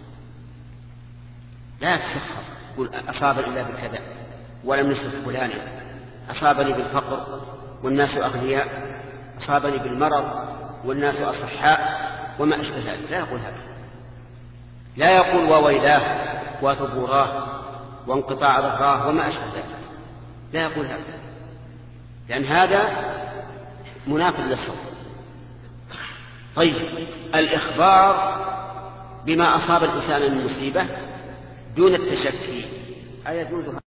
لا تسخط قل أصاب إلا بالكذا ولم يصف فلانا، أصابني بالفقر والناس أغنياء، أصابني بالمرض والناس أصحاء، وما أشبه ذلك. لا يقول هذا، لا يقول وويلاه وثبوراه وانقطاع ظهراه وما أشبه ذلك، لا يقول هذا، لأن هذا منافذ للصبر. طيب، الإخبار بما أصاب الإنسان من مصيبة دون التشكي أيجوز؟